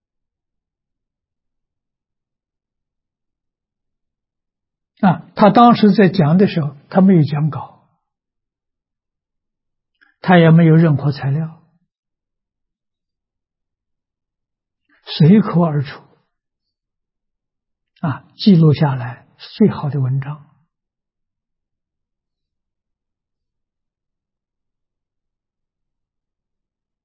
啊。他当时在讲的时候，他没有讲稿，他也没有任何材料，随口而出啊，记录下来是最好的文章。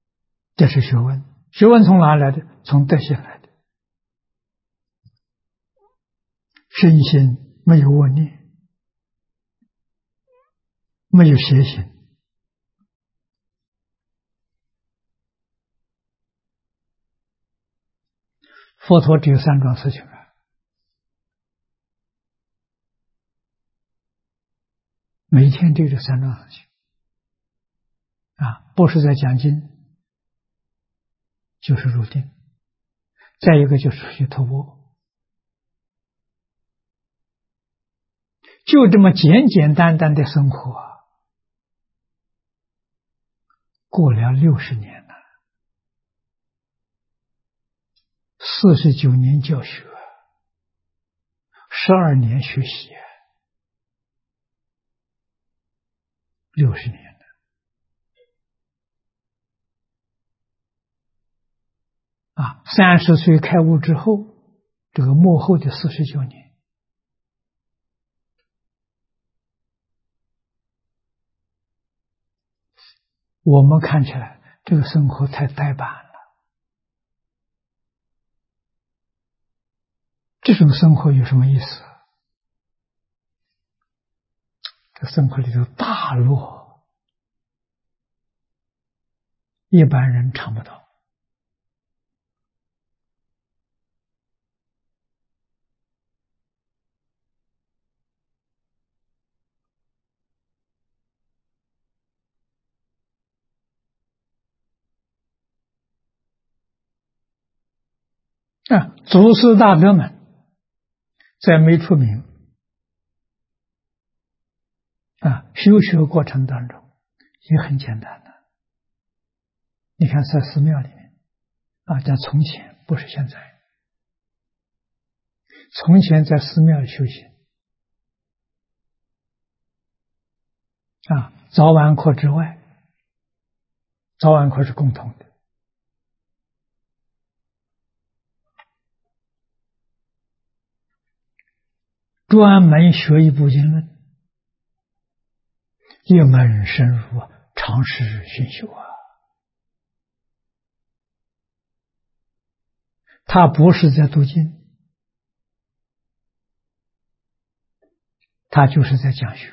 这是学问，学问从哪来的？从德行来的。 身心没有恶念，没有邪行。佛陀只有三桩事情啊，每天对这三桩事情啊，不是在讲经，就是入定，再一个就是出去徒步，就这么简简单单的生活啊，过了60年了，49年教学，12年学习，60年了啊！30岁开悟之后，这个幕后的49年，我们看起来这个生活太呆板了。这种生活有什么意思？这生活里头大乐，一般人尝不到。祖师大德们在没出名修学过程当中也很简单的。你看在寺庙里面在从前，不是现在，从前在寺庙里修行早晚课之外，早晚课是共同的，专门学一部经论，一门深入长时熏修他不是在读经，他就是在讲学。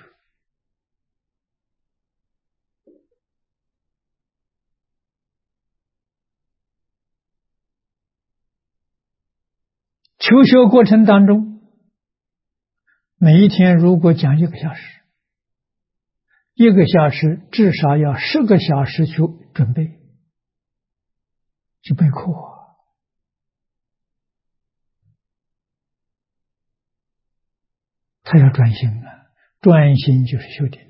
求学过程当中，每一天如果讲1个小时，1个小时至少要10个小时去准备，去备课。他要专心专心就是修定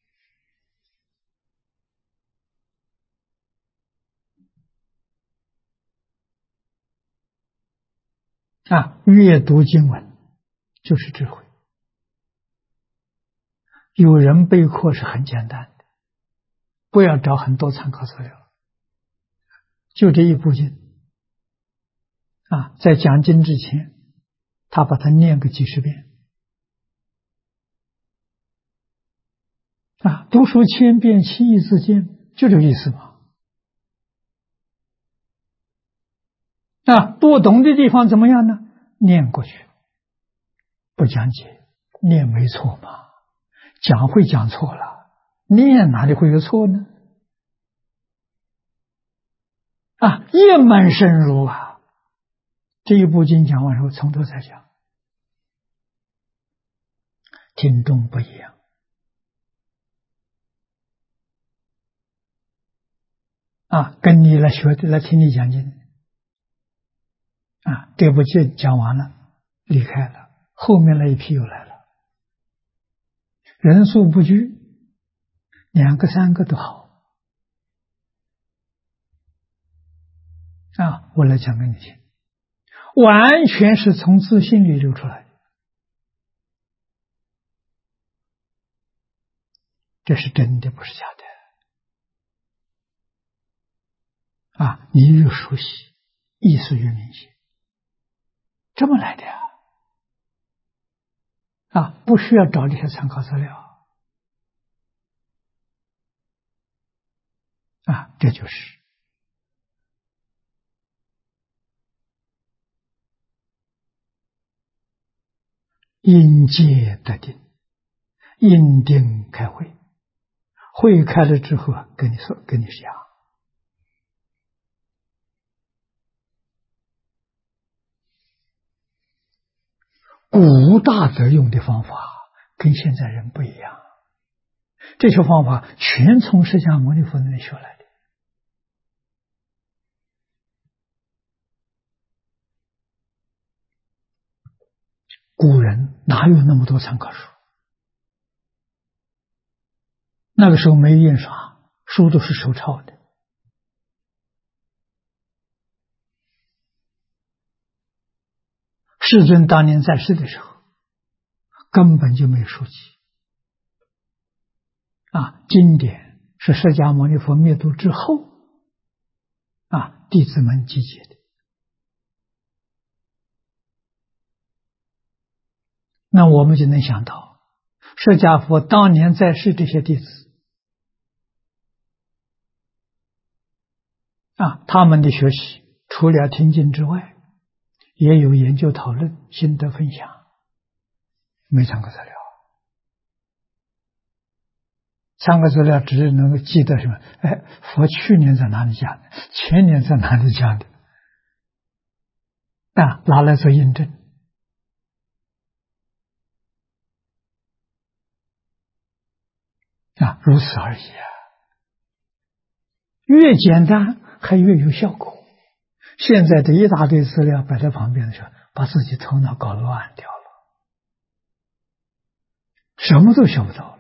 阅读经文就是智慧。有人备课是很简单的，不要找很多参考资料，就这一部经在讲经之前，他把它念个几10遍读书千遍，其义自见，就这个意思嘛。不懂的地方怎么样呢？念过去，不讲解，念没错嘛。讲会讲错了，念哪里会有错呢？一门深入这一部经讲完后，从头再讲，听众不一样跟你来学来听你讲经这部经讲完了，离开了，后面那一批又来了，人数不拘，2个3个都好我来讲给你听，完全是从自信里流出来的，这是真的，不是假的你越熟悉，意思越明显，这么来的不需要找这些参考资料这就是因戒得定，因定开慧，慧开了之后跟你说，跟你讲，古大德用的方法跟现在人不一样，这些方法全从释迦牟尼佛那里学来的。古人哪有那么多参考书？那个时候没有印刷，书都是手抄的。世尊当年在世的时候，根本就没有书籍。经典是释迦牟尼佛灭度之后，弟子们集结的。那我们就能想到，释迦佛当年在世这些弟子，他们的学习除了听经之外，也有研究讨论、心得分享，没参考资料。参考资料只是能够记得什么？佛去年在哪里讲的？前年在哪里讲的？拿来做印证。如此而已越简单还越有效果。现在这一大堆资料摆在旁边的时候，把自己头脑搞乱掉了，什么都学不到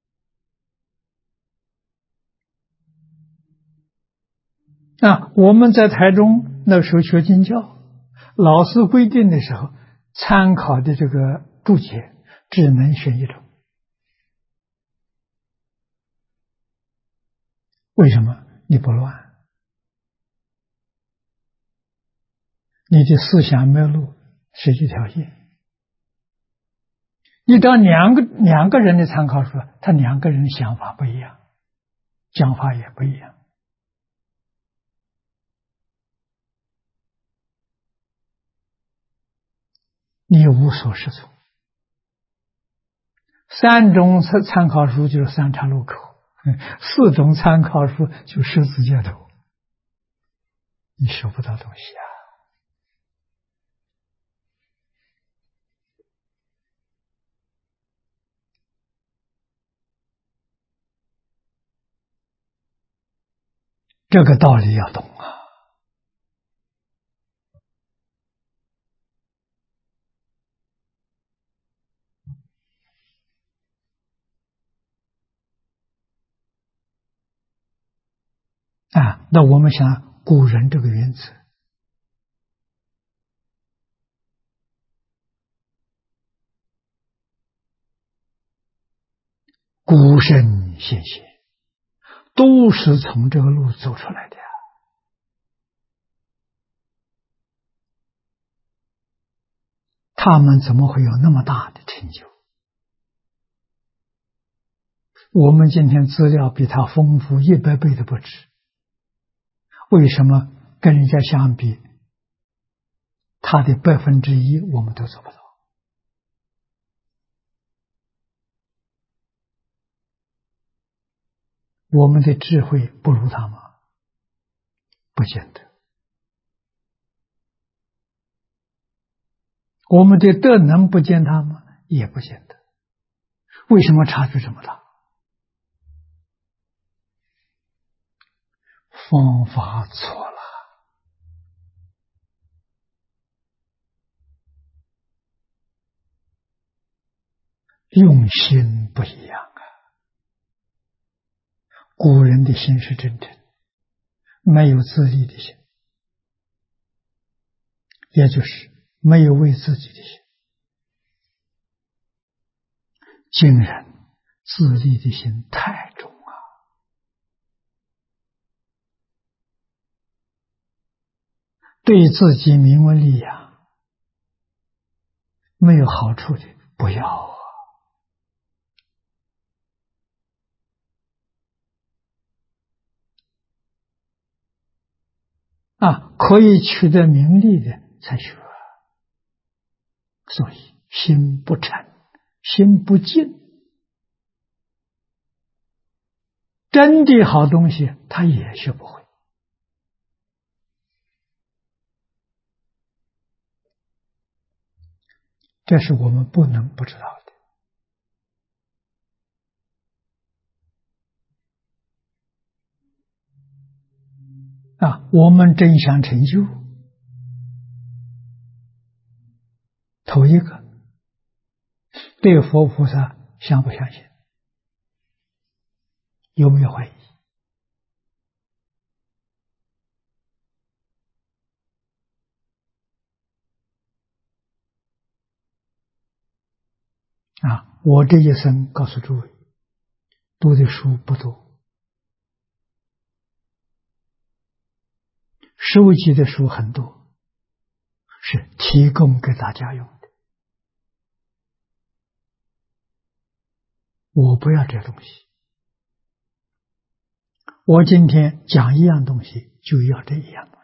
了。我们在台中那时候学经教，老师规定的时候，参考的这个注解只能选一种。为什么？你不乱，你的思想没有路，失去条件。你到两个人的参考书，他两个人的想法不一样，讲法也不一样。你无所适从。三种参考书就是三岔路口，四种参考书就十字街头，你学不到东西这个道理要懂那我们想古人这个原则，古圣先贤都是从这个路走出来的他们怎么会有那么大的成就？我们今天资料比他丰富100倍的不止，为什么跟人家相比，他的1%我们都做不到？我们的智慧不如他吗？不见得。我们的德能不见他吗？也不见得。为什么差距这么大？方法错了，用心不一样古人的心是真诚，没有自利的心，也就是没有为自己的心。今人自利的心太重对自己名闻利养没有好处的不要可以取得名利的才学所以心不诚，心不净，真的好东西他也学不会。这是我们不能不知道的啊！我们真想成就，头一个对佛菩萨相不相信，有没有怀疑啊？我这一生告诉诸位，读的书不多，收集的书很多，是提供给大家用的。我不要这东西，我今天讲一样东西，就要这一样东西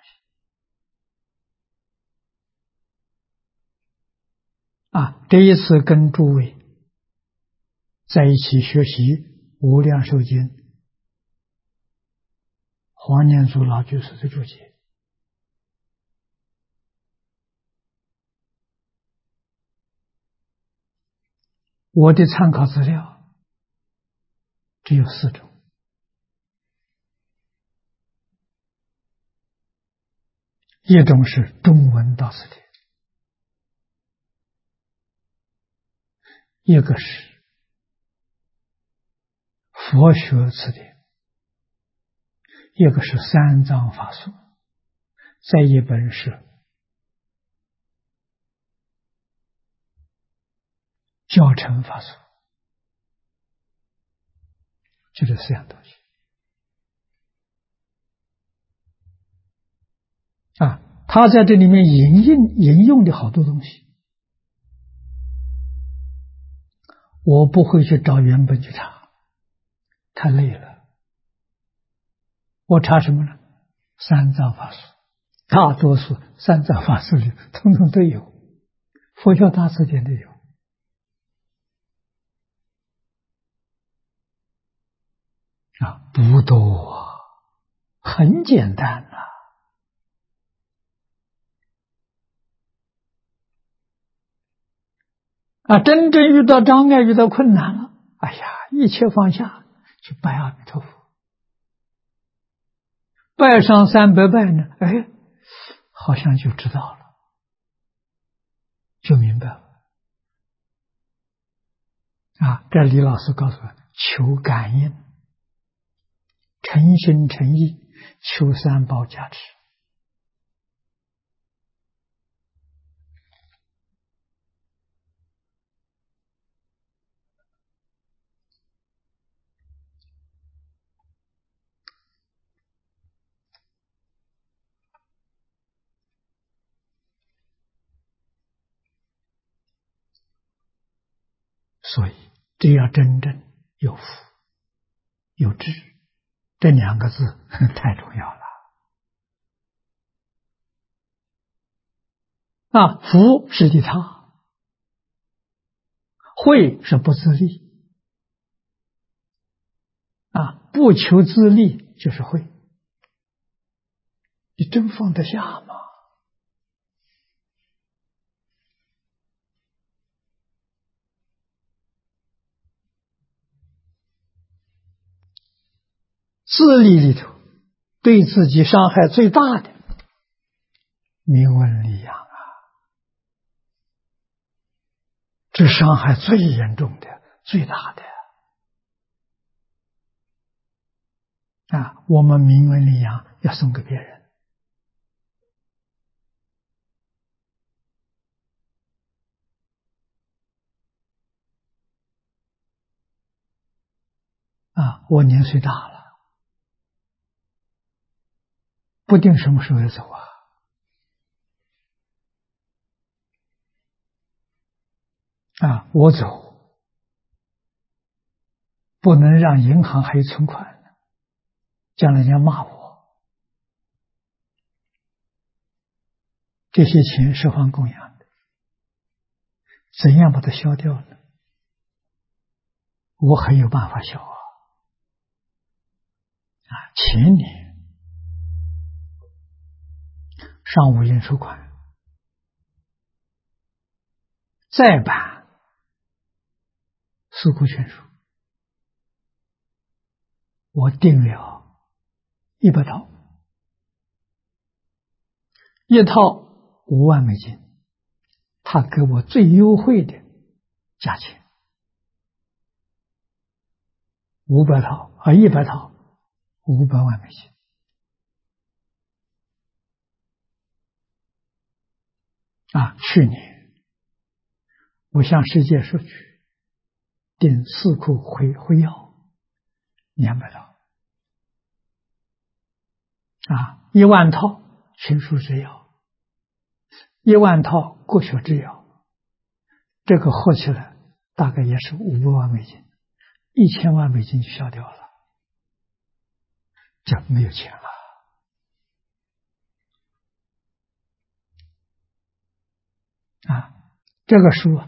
啊！这一次跟诸位在一起学习《无量寿经》，黄念祖老居士的注解，我的参考资料只有4种。一种是中文大词典，一个是佛学词典，一个是三藏法书，再一本是教程法书，就这4样东西啊。他在这里面引用的好多东西，我不会去找原本去查，太累了。我查什么呢？三藏法书，大多数三藏法书里统统都有，佛教大词典都有啊，不多啊，很简单啊。啊，真正遇到障碍、遇到困难了，哎呀，一切放下，去拜阿弥陀佛，拜上300拜呢，哎，好像就知道了，就明白了。啊，这李老师告诉我，求感应，诚心诚意，求三宝加持。所以，只要真正有福、有智，这2个字太重要了。啊，福是利他，慧是不自利。啊，不求自利就是慧，你真放得下吗？自利里头，对自己伤害最大的名闻利养啊，这伤害最严重的、最大的啊！我们名闻利养要送给别人啊！我年岁大了，不定什么时候要走啊！我走，不能让银行还有存款，将来人家骂我。这些钱是还供养的， 怎样把它消掉呢？我很有办法消啊！前年上午印书馆再版《四库全书》，我订了100套，一套5万美金，他给我最优惠的价钱，100套500万美金。去年我向世界索取订4库徽要200套，1万套群书之要，1万套国学之要，这个合起来大概也是500万美金，1000万美金就消掉了，这没有钱了。这个书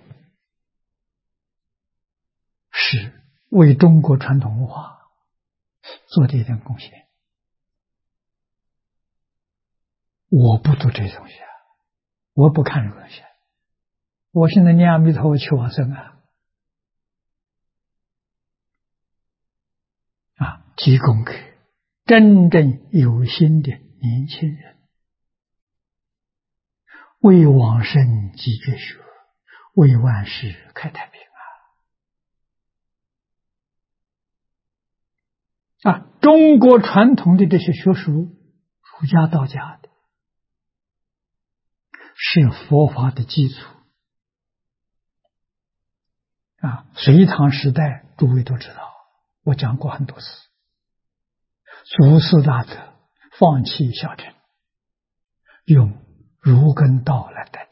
是为中国传统文化做的一点贡献。我不读这些东西我不看这个东西，我现在念阿弥陀佛求往生提供给真正有心的年轻人，为往生积绝学，为万世开太平中国传统的这些学术，儒家道家的，是佛法的基础隋唐时代诸位都知道，我讲过很多次，祖师大德放弃小乘，用儒跟道来代替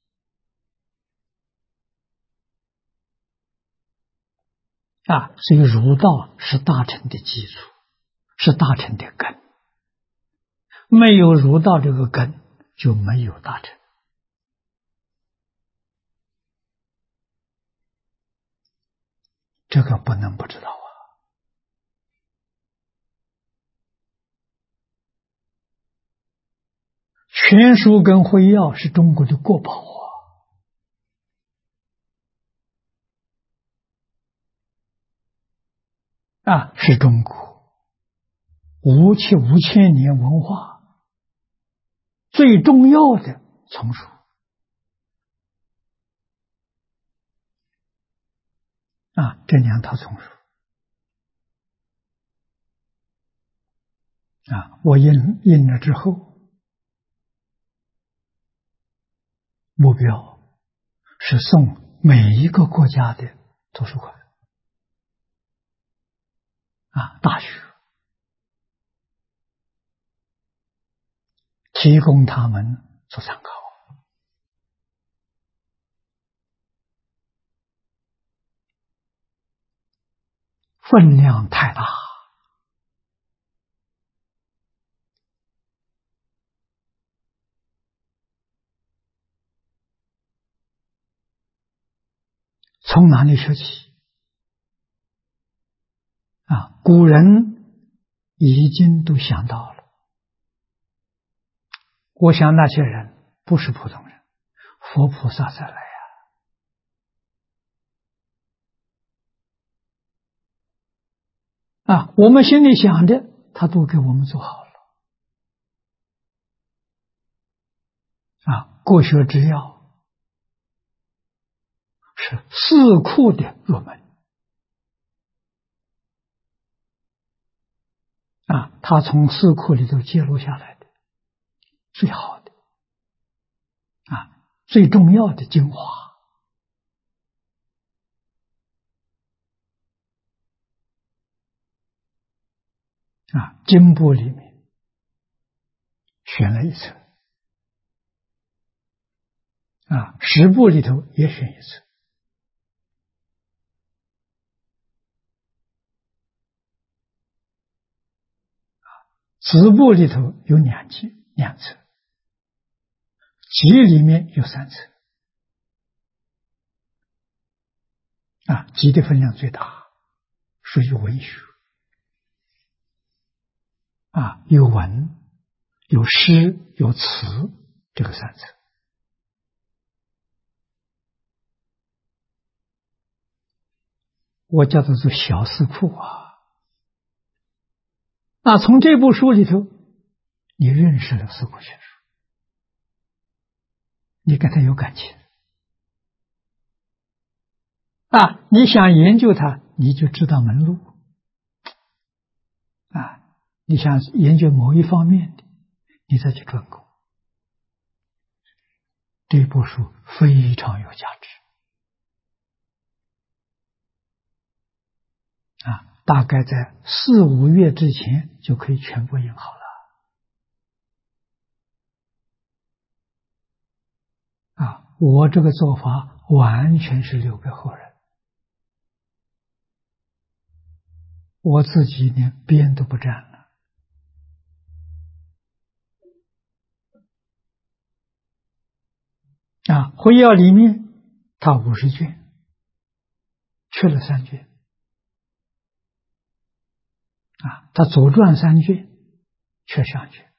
所以儒道是大乘的基础，是大乘的根，没有儒道这个根，就没有大乘。这个不能不知道全书跟徽要是中国的国宝是中国5000年文化最重要的丛书这2套丛书我印了之后，目标是送每一个国家的图书馆大学，提供他们做参考。分量太大，从哪里学起古人已经都想到了，我想那些人不是普通人，佛菩萨再来我们心里想的他都给我们做好了国学之要是4库的入门他从4库里头揭露下来的最好的最重要的精华经部里面选了1册10部里头也选1册子部里头有2册，集里面有3册集的分量最大，属于文学有文、有诗、有词，这个三层。我叫做是小四库从这部书里头，你认识了四库全书，你跟他有感情你想研究它，你就知道门路你想研究某一方面的，你再去专攻。这部书非常有价值大概在4、5月之前就可以全部印好了我这个做法完全是留给后人，我自己连边都不沾了会要里面它50卷，缺了3卷它左传3卷，缺2卷。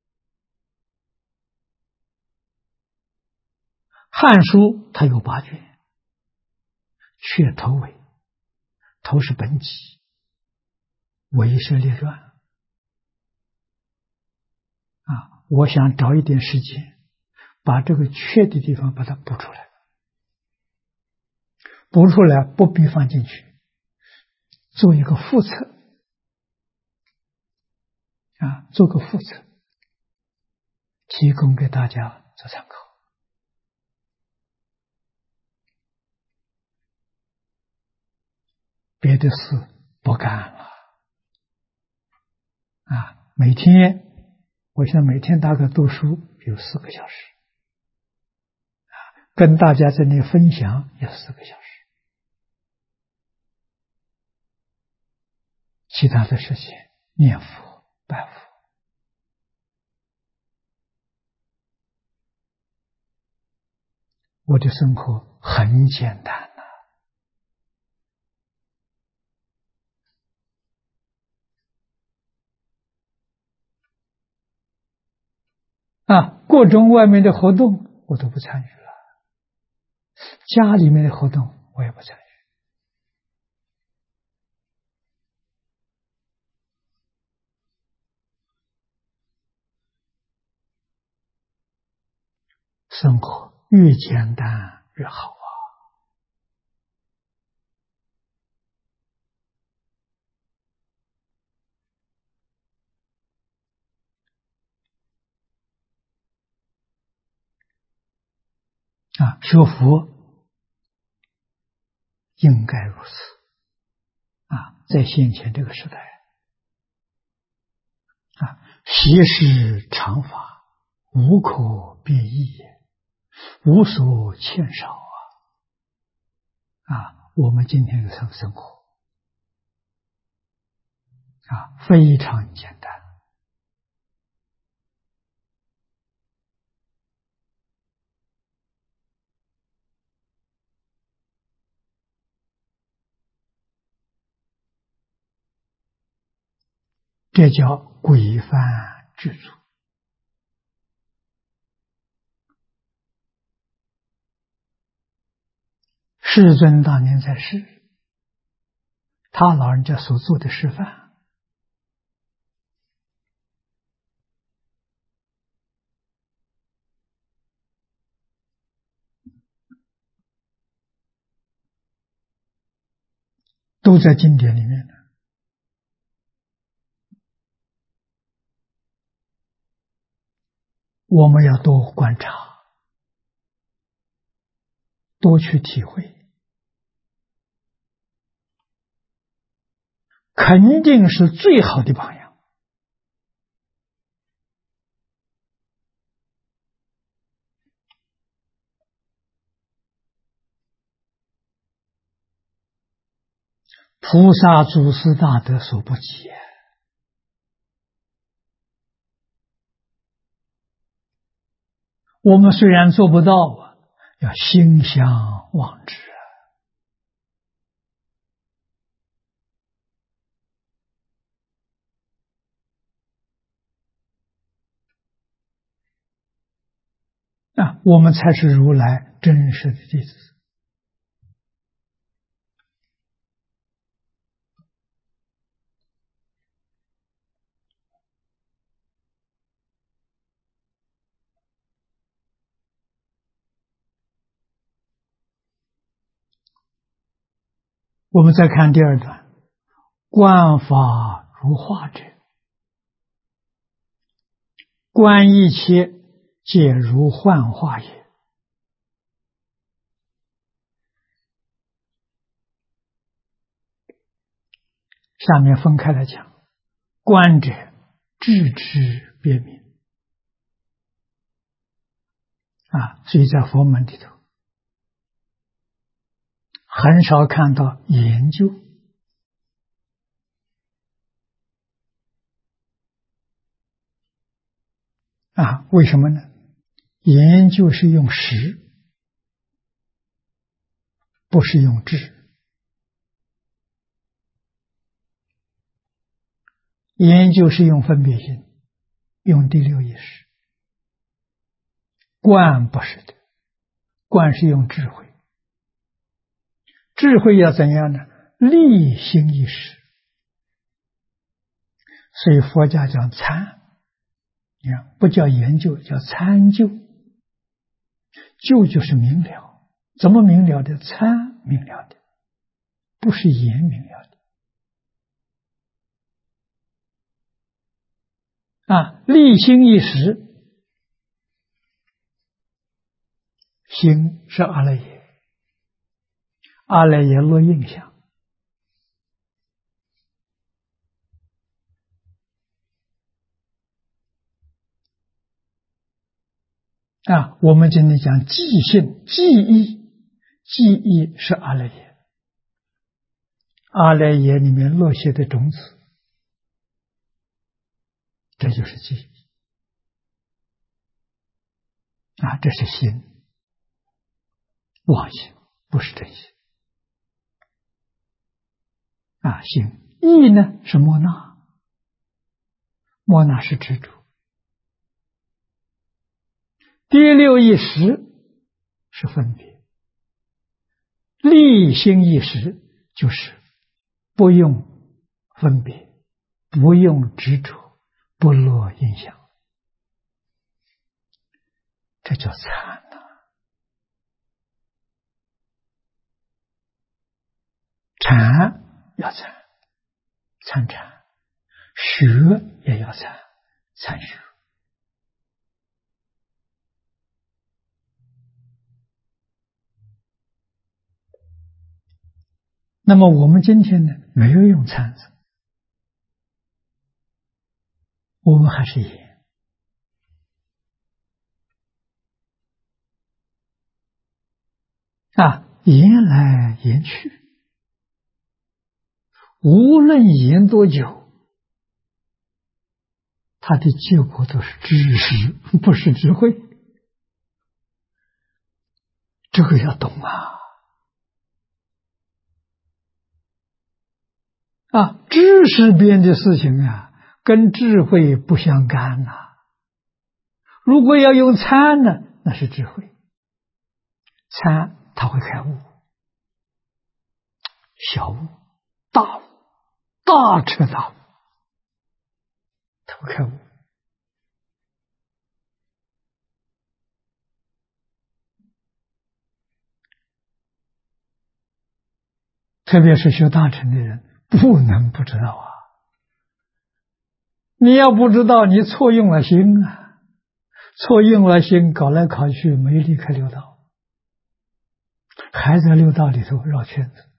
汉书它有8卷，缺头尾，头是本纪，尾是列传我想找一点时间，把这个缺的地方把它补出来，不必放进去，做一个附册做个附册，提供给大家做参考。别的事不干了每天我现在每天大概读书有4个小时跟大家在那分享也4个小时，其他的事情念佛拜佛。我的生活很简单各种外面的活动我都不参与了，家里面的活动我也不参与。生活越简单越好学佛应该如此在先前这个时代习是常法，无可变异也，无所欠少我们今天的生活非常简单这叫规范具足。世尊当年在世，他老人家所做的示范都在经典里面的。我们要多观察，多去体会，肯定是最好的榜样。菩萨祖师大德所不及我们虽然做不到要心向往之我们才是如来真实的弟子。我们再看第二段，观法如化者，观一切皆如幻化也。下面分开来讲，观者智之别明所以在佛门里头很少看到研究为什么呢？研究是用识，不是用智。研究是用分别心，用第六意识。观不是的，观是用智慧。智慧要怎样呢？立心意识。所以佛家讲参，你看不叫研究，叫参究。究就是明了，怎么明了的？参明了的，不是言明了的。立心一识，心是阿赖耶，阿赖耶落印象。我们今天讲记性、记忆，记忆是阿赖耶，阿赖耶里面落下的种子，这就是记忆这是心，妄心不是真心心。意呢是莫那，莫那是执着。第六意识是分别，立心意识就是不用分别，不用执着，不落印象，这叫参禅要参，参禅；学也要参，参学。那么我们今天呢，没有用参字，我们还是言言来言去，无论言多久，它的结果都是知识，不是智慧。这个要懂知识边的事情跟智慧不相干如果要用参呢，那是智慧。参它会开悟，小悟、大悟、大彻大悟，它会开悟。特别是学大乘的人，不能不知道你要不知道，你错用了心错用了心，搞来搞去没离开六道，还在六道里头绕圈子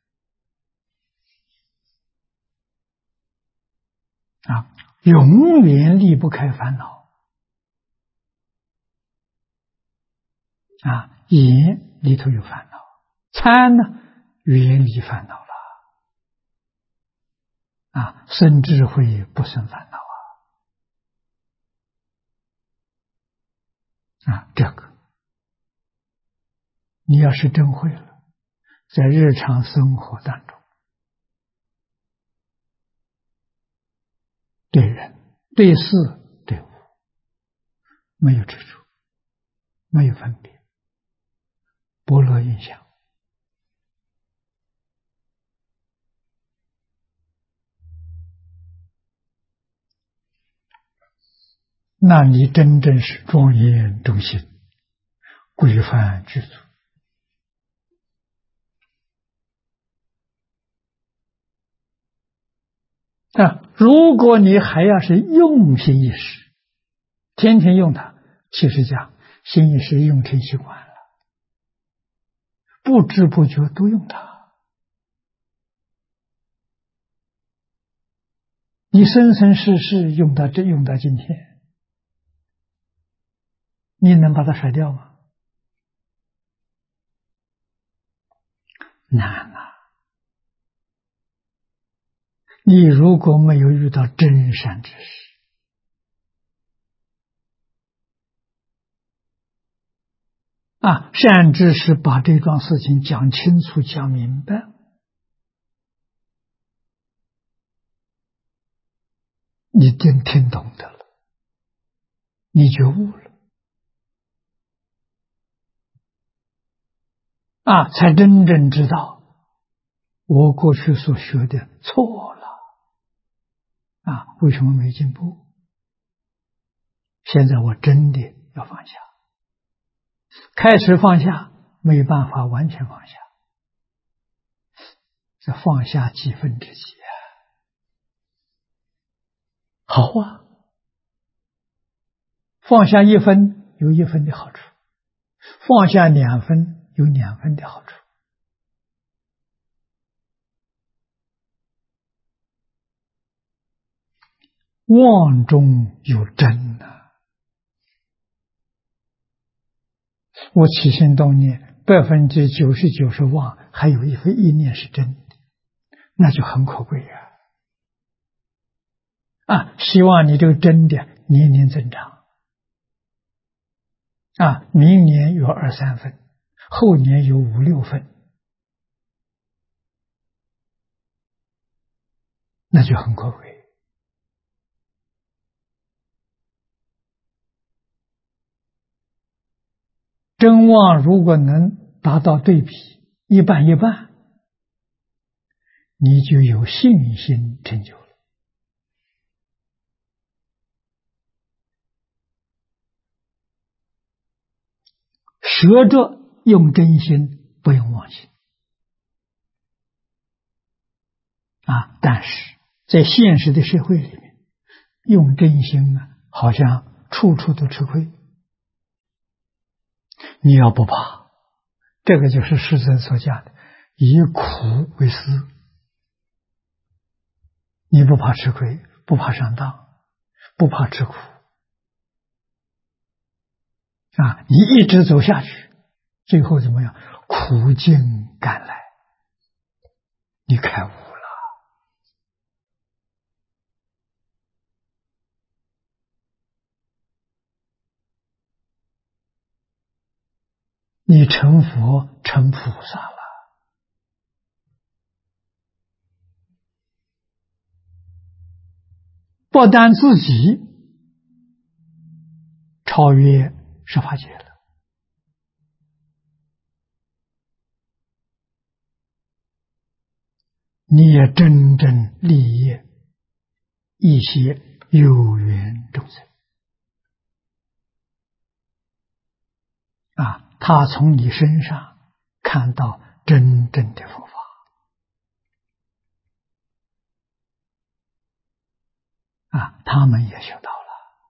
永远离不开烦恼眼里头有烦恼，参呢远离烦恼了生智慧不生烦恼这个你要是真会了，在日常生活当中，对人、对事、对物没有执着没有分别，般若印象。那你真正是庄严中心，规范具足。如果你还要是用心意识，天天用它，其实讲心意识用成习惯了，不知不觉都用它。你生生世世用到今天，你能把它甩掉吗？难啊！你如果没有遇到真善之事，善知识把这桩事情讲清楚、讲明白，你听懂的了，你觉悟了，才真正知道我过去所学的错了，为什么没进步？现在我真的要放下，开始放下，没办法完全放下，这放下几分之几啊？好啊，放下1分有1分的好处，放下2分有2分的好处。妄中有真啊！我起心动念99%是妄，还有1分一念是真的，那就很可贵希望你这个真的年年增长明年有2、3分，后年有5、6分，那就很可贵。真妄如果能达到对比，1半1半，你就有信心成就了。学着用真心，不用妄心但是在现实的社会里面，用真心呢，好像处处都吃亏。你要不怕，这个就是世尊所讲的以苦为师。你不怕吃亏，不怕上当，不怕吃苦你一直走下去，最后怎么样？苦尽甘来，你开悟了。你成佛成菩萨了。不但自己超越十法界了，你也真正利益一些有缘众生他从你身上看到真正的佛法他们也学到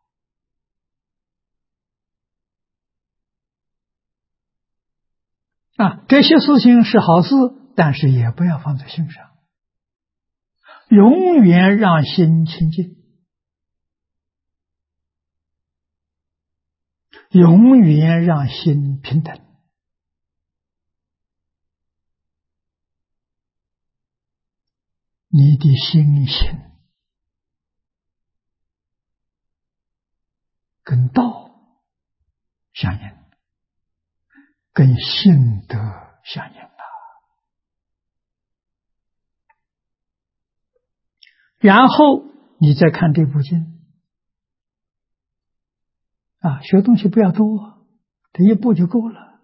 了这些事情是好事，但是也不要放在心上，永远让心清净，永远让心平等。你的心性跟道相应，跟性德相应然后你再看这部经学东西不要多， 这一步就够了。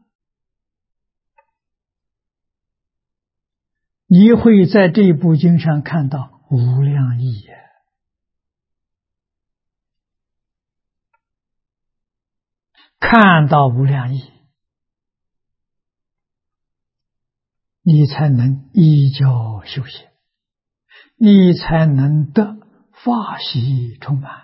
你会在这部经上看到无量义呀。看到无量义，你才能依教修行，你才能得法喜充满。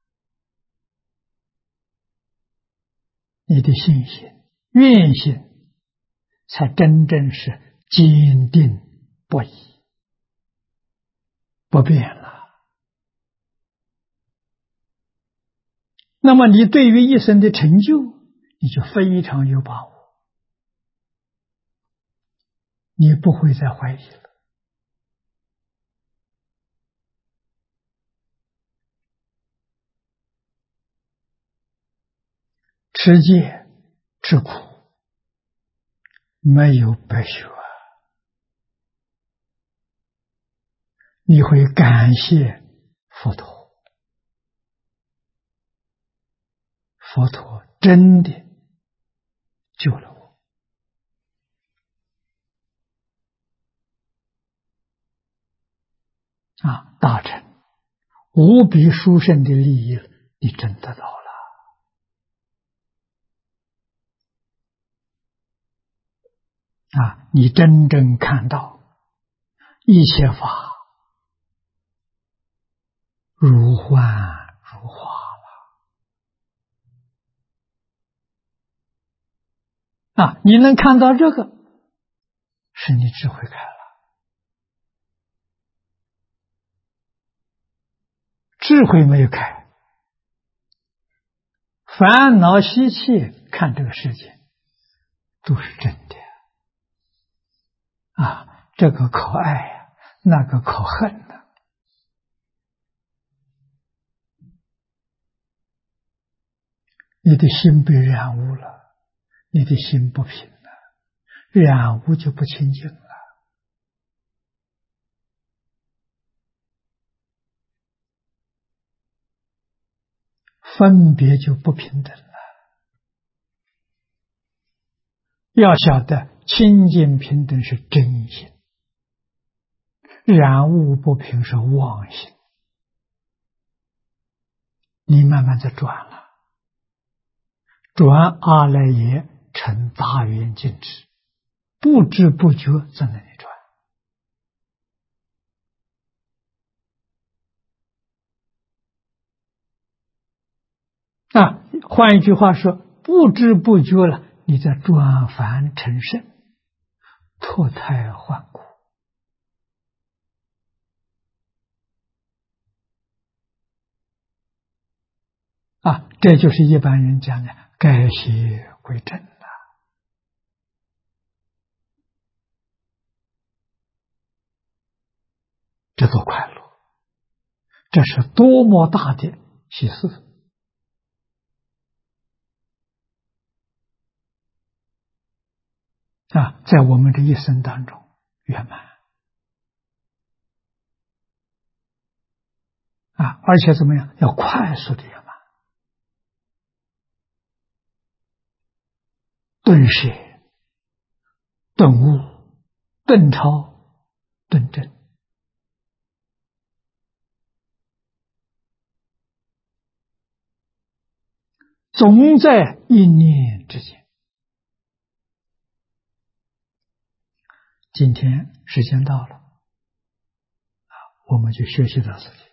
你的信心、愿心才真正是坚定不移，不变了。那么你对于一生的成就，你就非常有把握，你不会再怀疑了。持戒吃苦，没有白学，你会感谢佛陀，佛陀真的救了我。大成无比殊胜的利益，你真得到了。你真正看到一切法如幻如化了。你能看到这个，是你智慧开了。智慧没有开，烦恼习气看这个世界都是真的。这个可爱呀，那个可恨呢。你的心被染污了，你的心不平了，染污就不清净了。分别就不平等了。要晓得清净平等是真心，染污不平是妄心。你慢慢在转了，转阿赖耶成大圆净智，不知不觉在那里转。换一句话说，不知不觉了，你在转凡成圣，脱胎换骨。这就是一般人讲的改邪归正了。这多快乐，这是多么大的喜事。在我们的一生当中圆满。而且怎么样？要快速的圆满。顿舍、顿悟、顿超、顿正，总在一念之间。今天时间到了，我们就学习到这里。